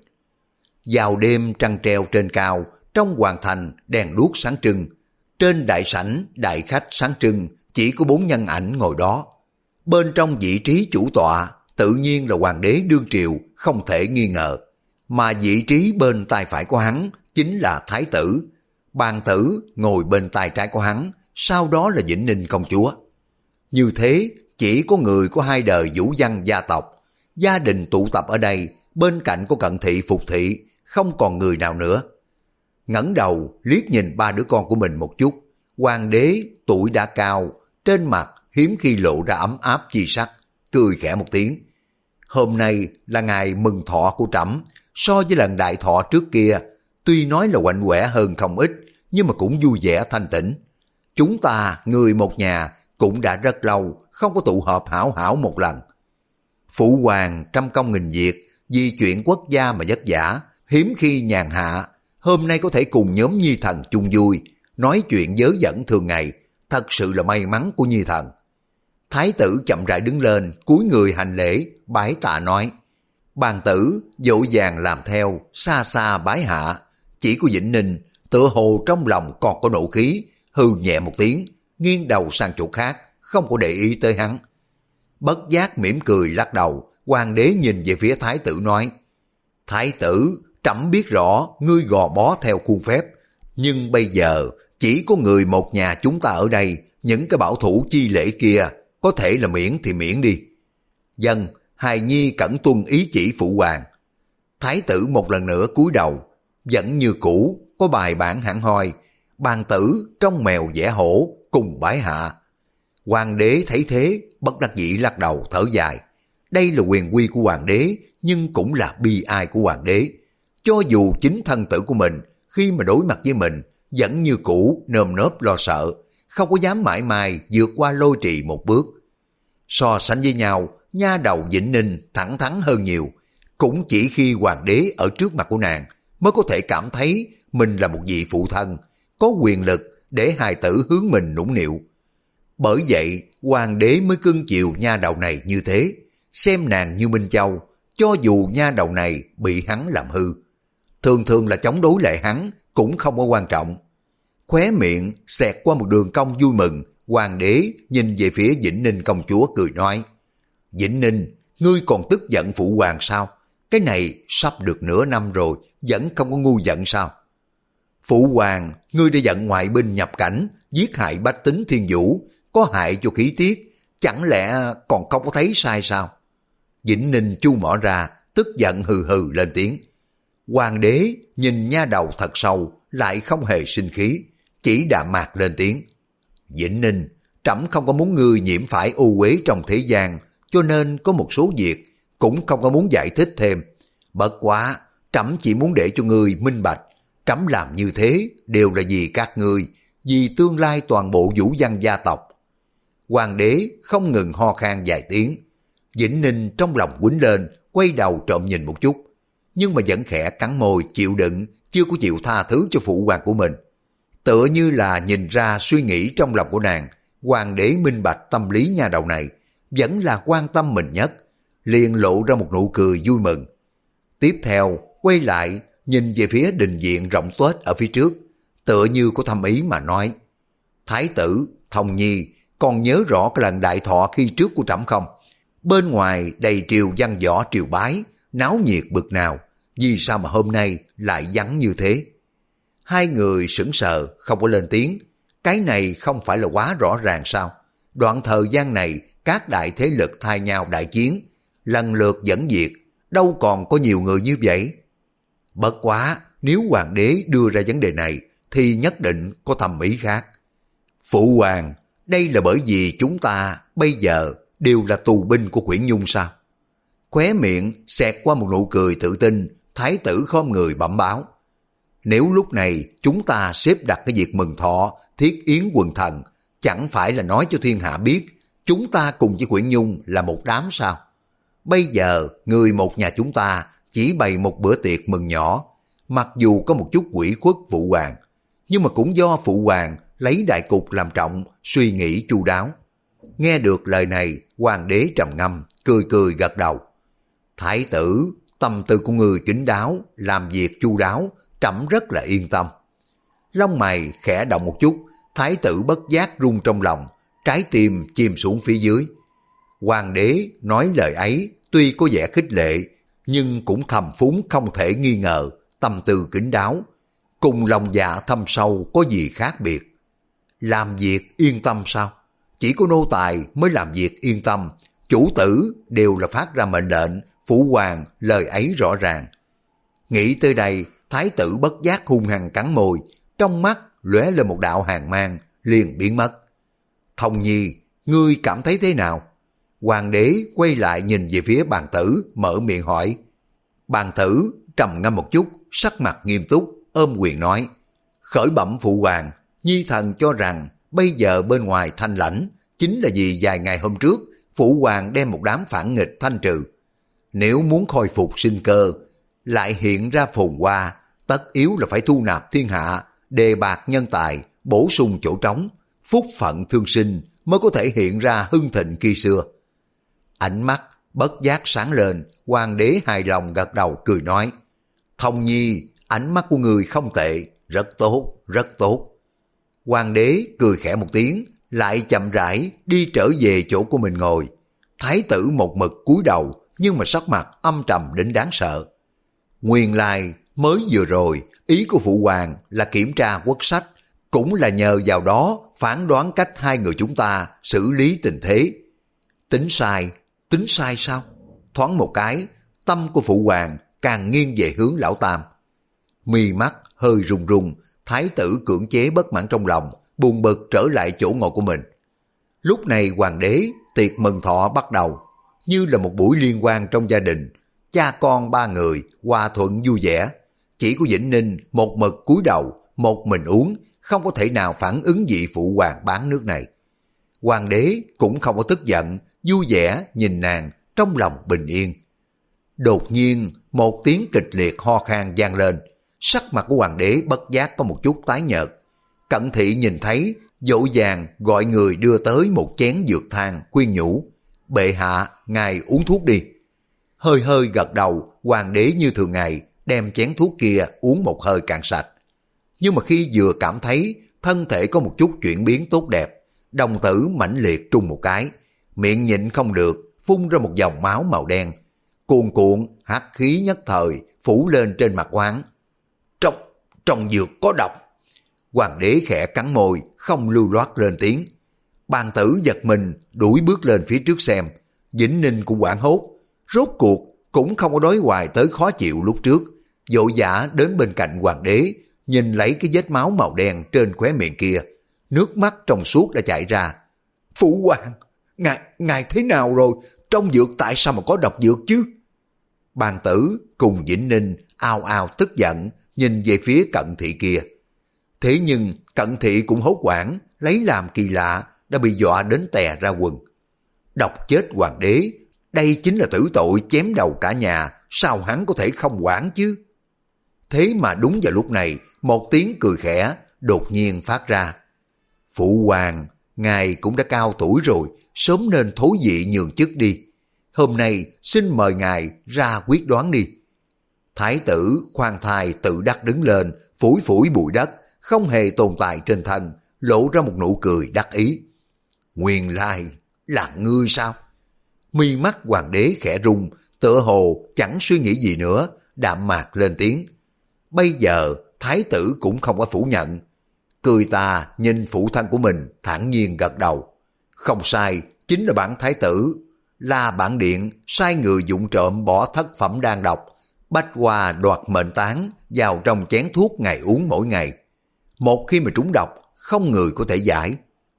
Vào đêm trăng treo trên cao, trong hoàng thành đèn đuốc sáng trưng. Trên đại sảnh, đại khách sáng trưng, chỉ có bốn nhân ảnh ngồi đó. Bên trong vị trí chủ tọa, tự nhiên là hoàng đế đương triều, không thể nghi ngờ. Mà vị trí bên tay phải của hắn chính là thái tử. Bàn tử ngồi bên tay trái của hắn, sau đó là Vĩnh Ninh công chúa. Như thế, chỉ có người của hai đời vũ văn gia tộc, gia đình tụ tập ở đây, bên cạnh có cận thị phục thị, không còn người nào nữa. Ngẩng đầu liếc nhìn ba đứa con của mình một chút, hoàng đế tuổi đã cao, trên mặt hiếm khi lộ ra ấm áp chi sắc, cười khẽ một tiếng. Hôm nay là ngày mừng thọ của trẫm, so với lần đại thọ trước kia, tuy nói là quạnh quẻ hơn không ít, nhưng mà cũng vui vẻ thanh tĩnh. Chúng ta người một nhà cũng đã rất lâu không có tụ họp hảo hảo một lần. Phụ hoàng trăm công nghìn việc, vì chuyện quốc gia mà vất vả, hiếm khi nhàn hạ, hôm nay có thể cùng nhóm Nhi Thần chung vui, nói chuyện dớ dẫn thường ngày, thật sự là may mắn của Nhi Thần. Thái tử chậm rãi đứng lên, cúi người hành lễ, bái tạ nói: Bàn tử vội vàng làm theo, xa xa bái hạ. Chỉ của Vĩnh Ninh tựa hồ trong lòng còn có nộ khí, hừ nhẹ một tiếng, nghiêng đầu sang chỗ khác, không có để ý tới hắn. Bất giác mỉm cười lắc đầu, hoàng đế nhìn về phía thái tử nói: Thái tử, trẫm biết rõ ngươi gò bó theo khuôn phép, nhưng bây giờ chỉ có người một nhà chúng ta ở đây, những cái bảo thủ chi lễ kia có thể là miễn thì miễn đi. Dân, hài nhi cẩn tuân ý chỉ phụ hoàng. Thái tử một lần nữa cúi đầu, vẫn như cũ, có bài bản hẳn hoi. Bàn tử trong mèo vẽ hổ, cùng bái hạ. Hoàng đế thấy thế, bất đắc dĩ lắc đầu thở dài. Đây là quyền quy của hoàng đế, nhưng cũng là bi ai của hoàng đế. Cho dù chính thân tử của mình, khi mà đối mặt với mình, vẫn như cũ nơm nớp lo sợ, không có dám mãi mãi vượt qua Lôi Trì một bước. So sánh với nhau, nha đầu Vĩnh Ninh thẳng thắn hơn nhiều. Cũng chỉ khi hoàng đế ở trước mặt của nàng mới có thể cảm thấy mình là một vị phụ thân, có quyền lực để hài tử hướng mình nũng nịu. Bởi vậy, hoàng đế mới cưng chiều nha đầu này như thế, xem nàng như Minh Châu, cho dù nha đầu này bị hắn làm hư. thường thường là chống đối lại hắn, cũng không có quan trọng. Khóe miệng xẹt qua một đường cong vui mừng, hoàng đế nhìn về phía Vĩnh Ninh công chúa cười nói, Vĩnh Ninh, ngươi còn tức giận phụ hoàng sao? Cái này sắp được nửa năm rồi, vẫn không có ngu giận sao? Phụ hoàng, ngươi đã giận ngoại binh nhập cảnh, giết hại bách tính thiên vũ, có hại cho khí tiết, chẳng lẽ còn không có thấy sai sao? Vĩnh Ninh chu mỏ ra, tức giận hừ hừ lên tiếng. Hoàng đế nhìn nha đầu thật sâu, lại không hề sinh khí, chỉ đạm mạc lên tiếng. Vĩnh Ninh, trẫm không có muốn ngươi nhiễm phải ô uế trong thế gian, cho nên có một số việc cũng không có muốn giải thích thêm. Bất quá, trẫm chỉ muốn để cho ngươi minh bạch, trẫm làm như thế đều là vì các ngươi, vì tương lai toàn bộ vũ văn gia tộc. Hoàng đế không ngừng ho khan vài tiếng. Vĩnh Ninh trong lòng quýnh lên, quay đầu trộm nhìn một chút, nhưng mà vẫn khẽ cắn môi chịu đựng, chưa có chịu tha thứ cho phụ hoàng của mình. Tựa như là nhìn ra suy nghĩ trong lòng của nàng, hoàng đế minh bạch tâm lý nha đầu này, vẫn là quan tâm mình nhất, liền lộ ra một nụ cười vui mừng. Tiếp theo, quay lại, nhìn về phía đình viện rộng tuếch ở phía trước, tựa như có thâm ý mà nói. Thái tử, Thông Nhi, còn nhớ rõ cái lần đại thọ khi trước của trẫm không? Bên ngoài đầy triều văn võ triều bái, náo nhiệt bực nào, vì sao mà hôm nay lại vắng như thế? Hai người sững sờ, không có lên tiếng. Cái này không phải là quá rõ ràng sao? Đoạn thời gian này, các đại thế lực thay nhau đại chiến, lần lượt dẫn diệt, đâu còn có nhiều người như vậy. Bất quá, nếu hoàng đế đưa ra vấn đề này, thì nhất định có thầm ý khác. Phụ hoàng, đây là bởi vì chúng ta bây giờ đều là tù binh của Khuyển Nhung sao? Khóe miệng xẹt qua một nụ cười tự tin, thái tử khom người bẩm báo. Nếu lúc này chúng ta xếp đặt cái việc mừng thọ, thiết yến quần thần, chẳng phải là nói cho thiên hạ biết chúng ta cùng với Khuyển Nhung là một đám sao? Bây giờ người một nhà chúng ta chỉ bày một bữa tiệc mừng nhỏ, mặc dù có một chút ủy khuất phụ hoàng, nhưng mà cũng do phụ hoàng lấy đại cục làm trọng, suy nghĩ chu đáo. Nghe được lời này, hoàng đế trầm ngâm, cười cười gật đầu. Thái tử, tâm tư của người kín đáo, làm việc chu đáo, trẫm rất là yên tâm. Lông mày khẽ động một chút, thái tử bất giác rung trong lòng, trái tim chìm xuống phía dưới. Hoàng đế nói lời ấy tuy có vẻ khích lệ, nhưng cũng thầm phúng không thể nghi ngờ, tâm tư kín đáo, cùng lòng dạ thâm sâu có gì khác biệt. Làm việc yên tâm sao? Chỉ có nô tài mới làm việc yên tâm, chủ tử đều là phát ra mệnh lệnh, phụ hoàng lời ấy rõ ràng. Nghĩ tới đây, thái tử bất giác hung hăng cắn môi, trong mắt lóe lên một đạo hàn mang, liền biến mất. Thông Nhi, ngươi cảm thấy thế nào? Hoàng đế quay lại nhìn về phía bàn tử, mở miệng hỏi. Bàn tử trầm ngâm một chút, sắc mặt nghiêm túc, ôm quyền nói. Khởi bẩm phụ hoàng, Nhi thần cho rằng bây giờ bên ngoài thanh lãnh, chính là vì vài ngày hôm trước, phụ hoàng đem một đám phản nghịch thanh trừ. Nếu muốn khôi phục sinh cơ, lại hiện ra phồn hoa, tất yếu là phải thu nạp thiên hạ, đề bạt nhân tài, bổ sung chỗ trống, phúc phận thương sinh mới có thể hiện ra hưng thịnh khi xưa. Ánh mắt bất giác sáng lên, hoàng đế hài lòng gật đầu cười nói. Thông Nhi, ánh mắt của người không tệ, rất tốt, rất tốt. Hoàng đế cười khẽ một tiếng, lại chậm rãi đi trở về chỗ của mình ngồi. Thái tử một mực cúi đầu, nhưng mà sắc mặt âm trầm đến đáng sợ. Nguyên lai mới vừa rồi, ý của phụ hoàng là kiểm tra quốc sách, cũng là nhờ vào đó phán đoán cách hai người chúng ta xử lý tình thế. Tính sai, tính sai sao? Thoáng một cái, tâm của phụ hoàng càng nghiêng về hướng lão tam. Mi mắt hơi run run, thái tử cưỡng chế bất mãn trong lòng, buồn bực trở lại chỗ ngồi của mình. Lúc này hoàng đế tiệc mừng thọ bắt đầu, như là một buổi liên hoan trong gia đình, cha con ba người hòa thuận vui vẻ. Chỉ có Vĩnh Ninh một mực cúi đầu, một mình uống, không có thể nào phản ứng vị phụ hoàng bán nước này. Hoàng đế cũng không có tức giận, vui vẻ nhìn nàng, trong lòng bình yên. Đột nhiên một tiếng kịch liệt ho khan vang lên, sắc mặt của hoàng đế bất giác có một chút tái nhợt. Cận thị nhìn thấy, dỗ dàng gọi người đưa tới một chén dược thang, khuyên nhủ. Bệ hạ, ngài uống thuốc đi. Hơi hơi gật đầu, hoàng đế như thường ngày, đem chén thuốc kia uống một hơi cạn sạch. Nhưng mà khi vừa cảm thấy thân thể có một chút chuyển biến tốt đẹp, đồng tử mãnh liệt trung một cái, miệng nhịn không được, phun ra một dòng máu màu đen, cuồn cuộn, hắc khí nhất thời phủ lên trên mặt quán. Trong, trong dược có độc. Hoàng đế khẽ cắn môi, không lưu loát lên tiếng. Bàn tử giật mình, đuổi bước lên phía trước xem. Vĩnh Ninh cũng hoảng hốt, rốt cuộc cũng không có đối hoài tới khó chịu lúc trước, vội vã đến bên cạnh hoàng đế, nhìn lấy cái vết máu màu đen trên khóe miệng kia, nước mắt trong suốt đã chảy ra. Phụ hoàng, ngài, ngài thế nào rồi? Trong dược tại sao mà có độc dược chứ? Bàn tử cùng Vĩnh Ninh ao ao tức giận nhìn về phía Cận Thị kia. Thế nhưng Cận Thị cũng hốt hoảng, lấy làm kỳ lạ, đã bị dọa đến tè ra quần. Độc chết hoàng đế, đây chính là tử tội chém đầu cả nhà, sao hắn có thể không quản chứ? Thế mà đúng vào lúc này, một tiếng cười khẽ đột nhiên phát ra. Phụ hoàng, ngài cũng đã cao tuổi rồi, sớm nên thối vị nhường chức đi. Hôm nay xin mời ngài ra quyết đoán đi. Thái tử khoan thai tự đắc đứng lên, phủi phủi bụi đất, không hề tồn tại trên thân, lộ ra một nụ cười đắc ý. Nguyên lai là ngươi sao? Mi mắt hoàng đế khẽ rung, tựa hồ chẳng suy nghĩ gì nữa, đạm mạc lên tiếng. Bây giờ thái tử cũng không có phủ nhận. Cười ta nhìn phụ thân của mình, thản nhiên gật đầu. Không sai, chính là bản thái tử. La Bản Điện sai người dụng trộm bỏ thất phẩm đan độc, bách hoa đoạt mệnh tán vào trong chén thuốc ngài uống mỗi ngày. Một khi mà trúng độc, không người có thể giải.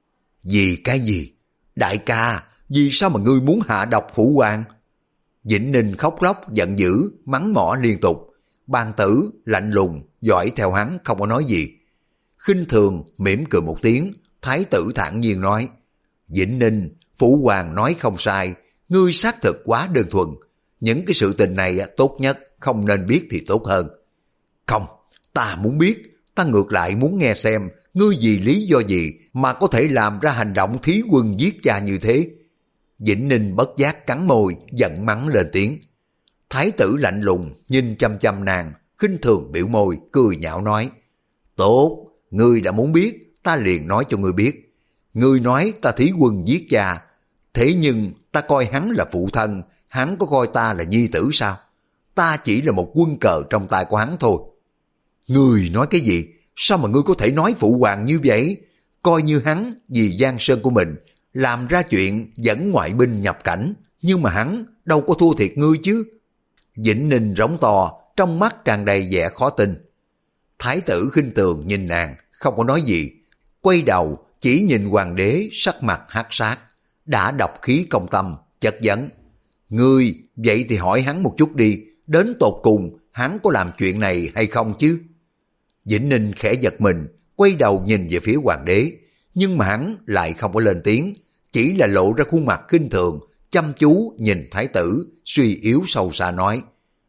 Vì cái gì? Đại ca, vì sao mà ngươi muốn hạ độc phụ hoàng? Vĩnh Ninh khóc lóc giận dữ, mắng mỏ liên tục. Bàn tử lạnh lùng dõi theo hắn không có nói gì. Khinh thường mỉm cười một tiếng, thái tử thản nhiên nói. Vĩnh Ninh, phụ hoàng nói không sai, ngươi xác thực quá đơn thuần. Những cái sự tình này tốt nhất không nên biết thì tốt hơn. Không, ta muốn biết, ta ngược lại muốn nghe xem ngươi vì lý do gì mà có thể làm ra hành động thí quân giết cha như thế. Vĩnh Ninh bất giác cắn môi, giận mắng lên tiếng. Thái tử lạnh lùng nhìn chăm chăm nàng, khinh thường biểu môi, cười nhạo nói. Tốt, ngươi đã muốn biết, ta liền nói cho ngươi biết. Ngươi nói ta thí quân giết cha, thế nhưng ta coi hắn là phụ thân, hắn có coi ta là nhi tử sao? Ta chỉ là một quân cờ trong tay của hắn thôi. Ngươi nói cái gì? Sao mà ngươi có thể nói phụ hoàng như vậy? Coi như hắn vì giang sơn của mình làm ra chuyện dẫn ngoại binh nhập cảnh, nhưng mà hắn đâu có thua thiệt ngươi chứ. Vĩnh Ninh rống to, trong mắt tràn đầy vẻ khó tin. Thái tử khinh thường nhìn nàng, không có nói gì, quay đầu chỉ nhìn hoàng đế sắc mặt hắc sát, đã độc khí công tâm, chất vấn. Ngươi, vậy thì hỏi hắn một chút đi, đến tột cùng hắn có làm chuyện này hay không chứ? Vĩnh Ninh khẽ giật mình, quay đầu nhìn về phía hoàng đế, nhưng mà hắn lại không có lên tiếng, chỉ là lộ ra khuôn mặt khinh thường, chăm chú nhìn thái tử, suy yếu sâu xa nói.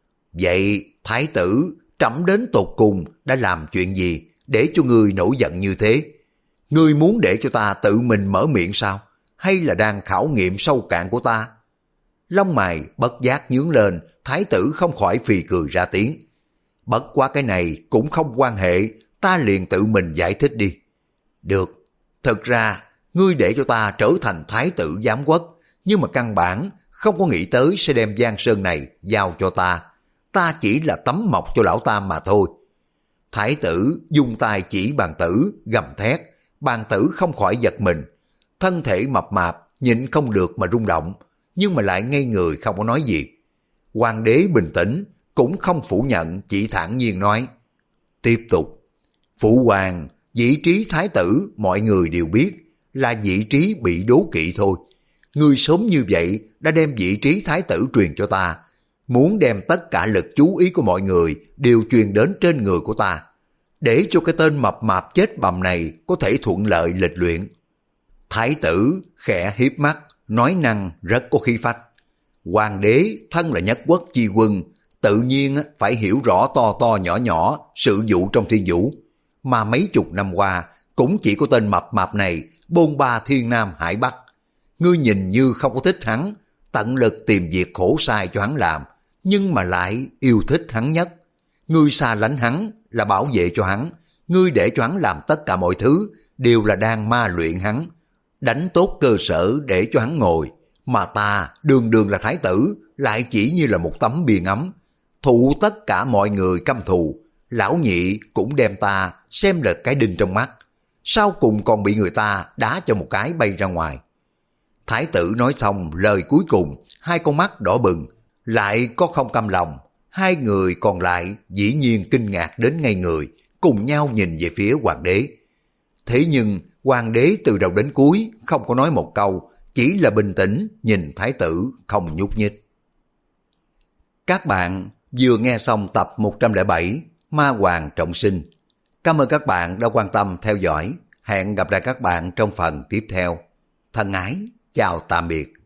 Vậy thái tử, trẫm đến tột cùng đã làm chuyện gì để cho ngươi nổi giận như thế? Ngươi muốn để cho ta tự mình mở miệng sao? Hay là đang khảo nghiệm sâu cạn của ta? Lông mày bất giác nhướng lên, thái tử không khỏi phì cười ra tiếng. Bất quá cái này cũng không quan hệ, ta liền tự mình giải thích đi. Được, thật ra ngươi để cho ta trở thành thái tử giám quốc, nhưng mà căn bản không có nghĩ tới sẽ đem giang sơn này giao cho ta. Ta chỉ là tấm mộc cho lão tam mà thôi. Thái tử dùng tay chỉ bàn tử, gầm thét, bàn tử không khỏi giật mình. Thân thể mập mạp, nhịn không được mà rung động, nhưng mà lại ngây người không có nói gì. Hoàng đế bình tĩnh, cũng không phủ nhận, chỉ thản nhiên nói. Tiếp tục, phụ hoàng, vị trí thái tử mọi người đều biết là vị trí bị đố kỵ thôi. Ngươi sớm như vậy đã đem vị trí thái tử truyền cho ta, muốn đem tất cả lực chú ý của mọi người đều truyền đến trên người của ta, để cho cái tên mập mạp chết bầm này có thể thuận lợi lịch luyện. Thái tử khẽ hiếp mắt, nói năng rất có khí phách. Hoàng đế thân là nhất quốc chi quân, tự nhiên phải hiểu rõ to to nhỏ nhỏ sự vụ trong thiên vũ, mà mấy chục năm qua cũng chỉ có tên mập mạp này bôn ba thiên nam hải bắc. Ngươi nhìn như không có thích hắn, tận lực tìm việc khổ sai cho hắn làm, nhưng mà lại yêu thích hắn nhất. Ngươi xa lánh hắn là bảo vệ cho hắn, ngươi để cho hắn làm tất cả mọi thứ đều là đang ma luyện hắn, đánh tốt cơ sở để cho hắn ngồi, mà ta đường đường là thái tử, lại chỉ như là một tấm bia ngắm, thụ tất cả mọi người căm thù, lão nhị cũng đem ta xem là cái đinh trong mắt, sau cùng còn bị người ta đá cho một cái bay ra ngoài. Thái tử nói xong lời cuối cùng, hai con mắt đỏ bừng, lại có không cam lòng, hai người còn lại dĩ nhiên kinh ngạc đến ngây người, cùng nhau nhìn về phía hoàng đế. Thế nhưng hoàng đế từ đầu đến cuối không có nói một câu, chỉ là bình tĩnh nhìn thái tử không nhúc nhích. Các bạn vừa nghe xong tập một trăm lẻ bảy Ma Hoàng Trọng Sinh. Cảm ơn các bạn đã quan tâm theo dõi. Hẹn gặp lại các bạn trong phần tiếp theo. Thân ái, chào tạm biệt.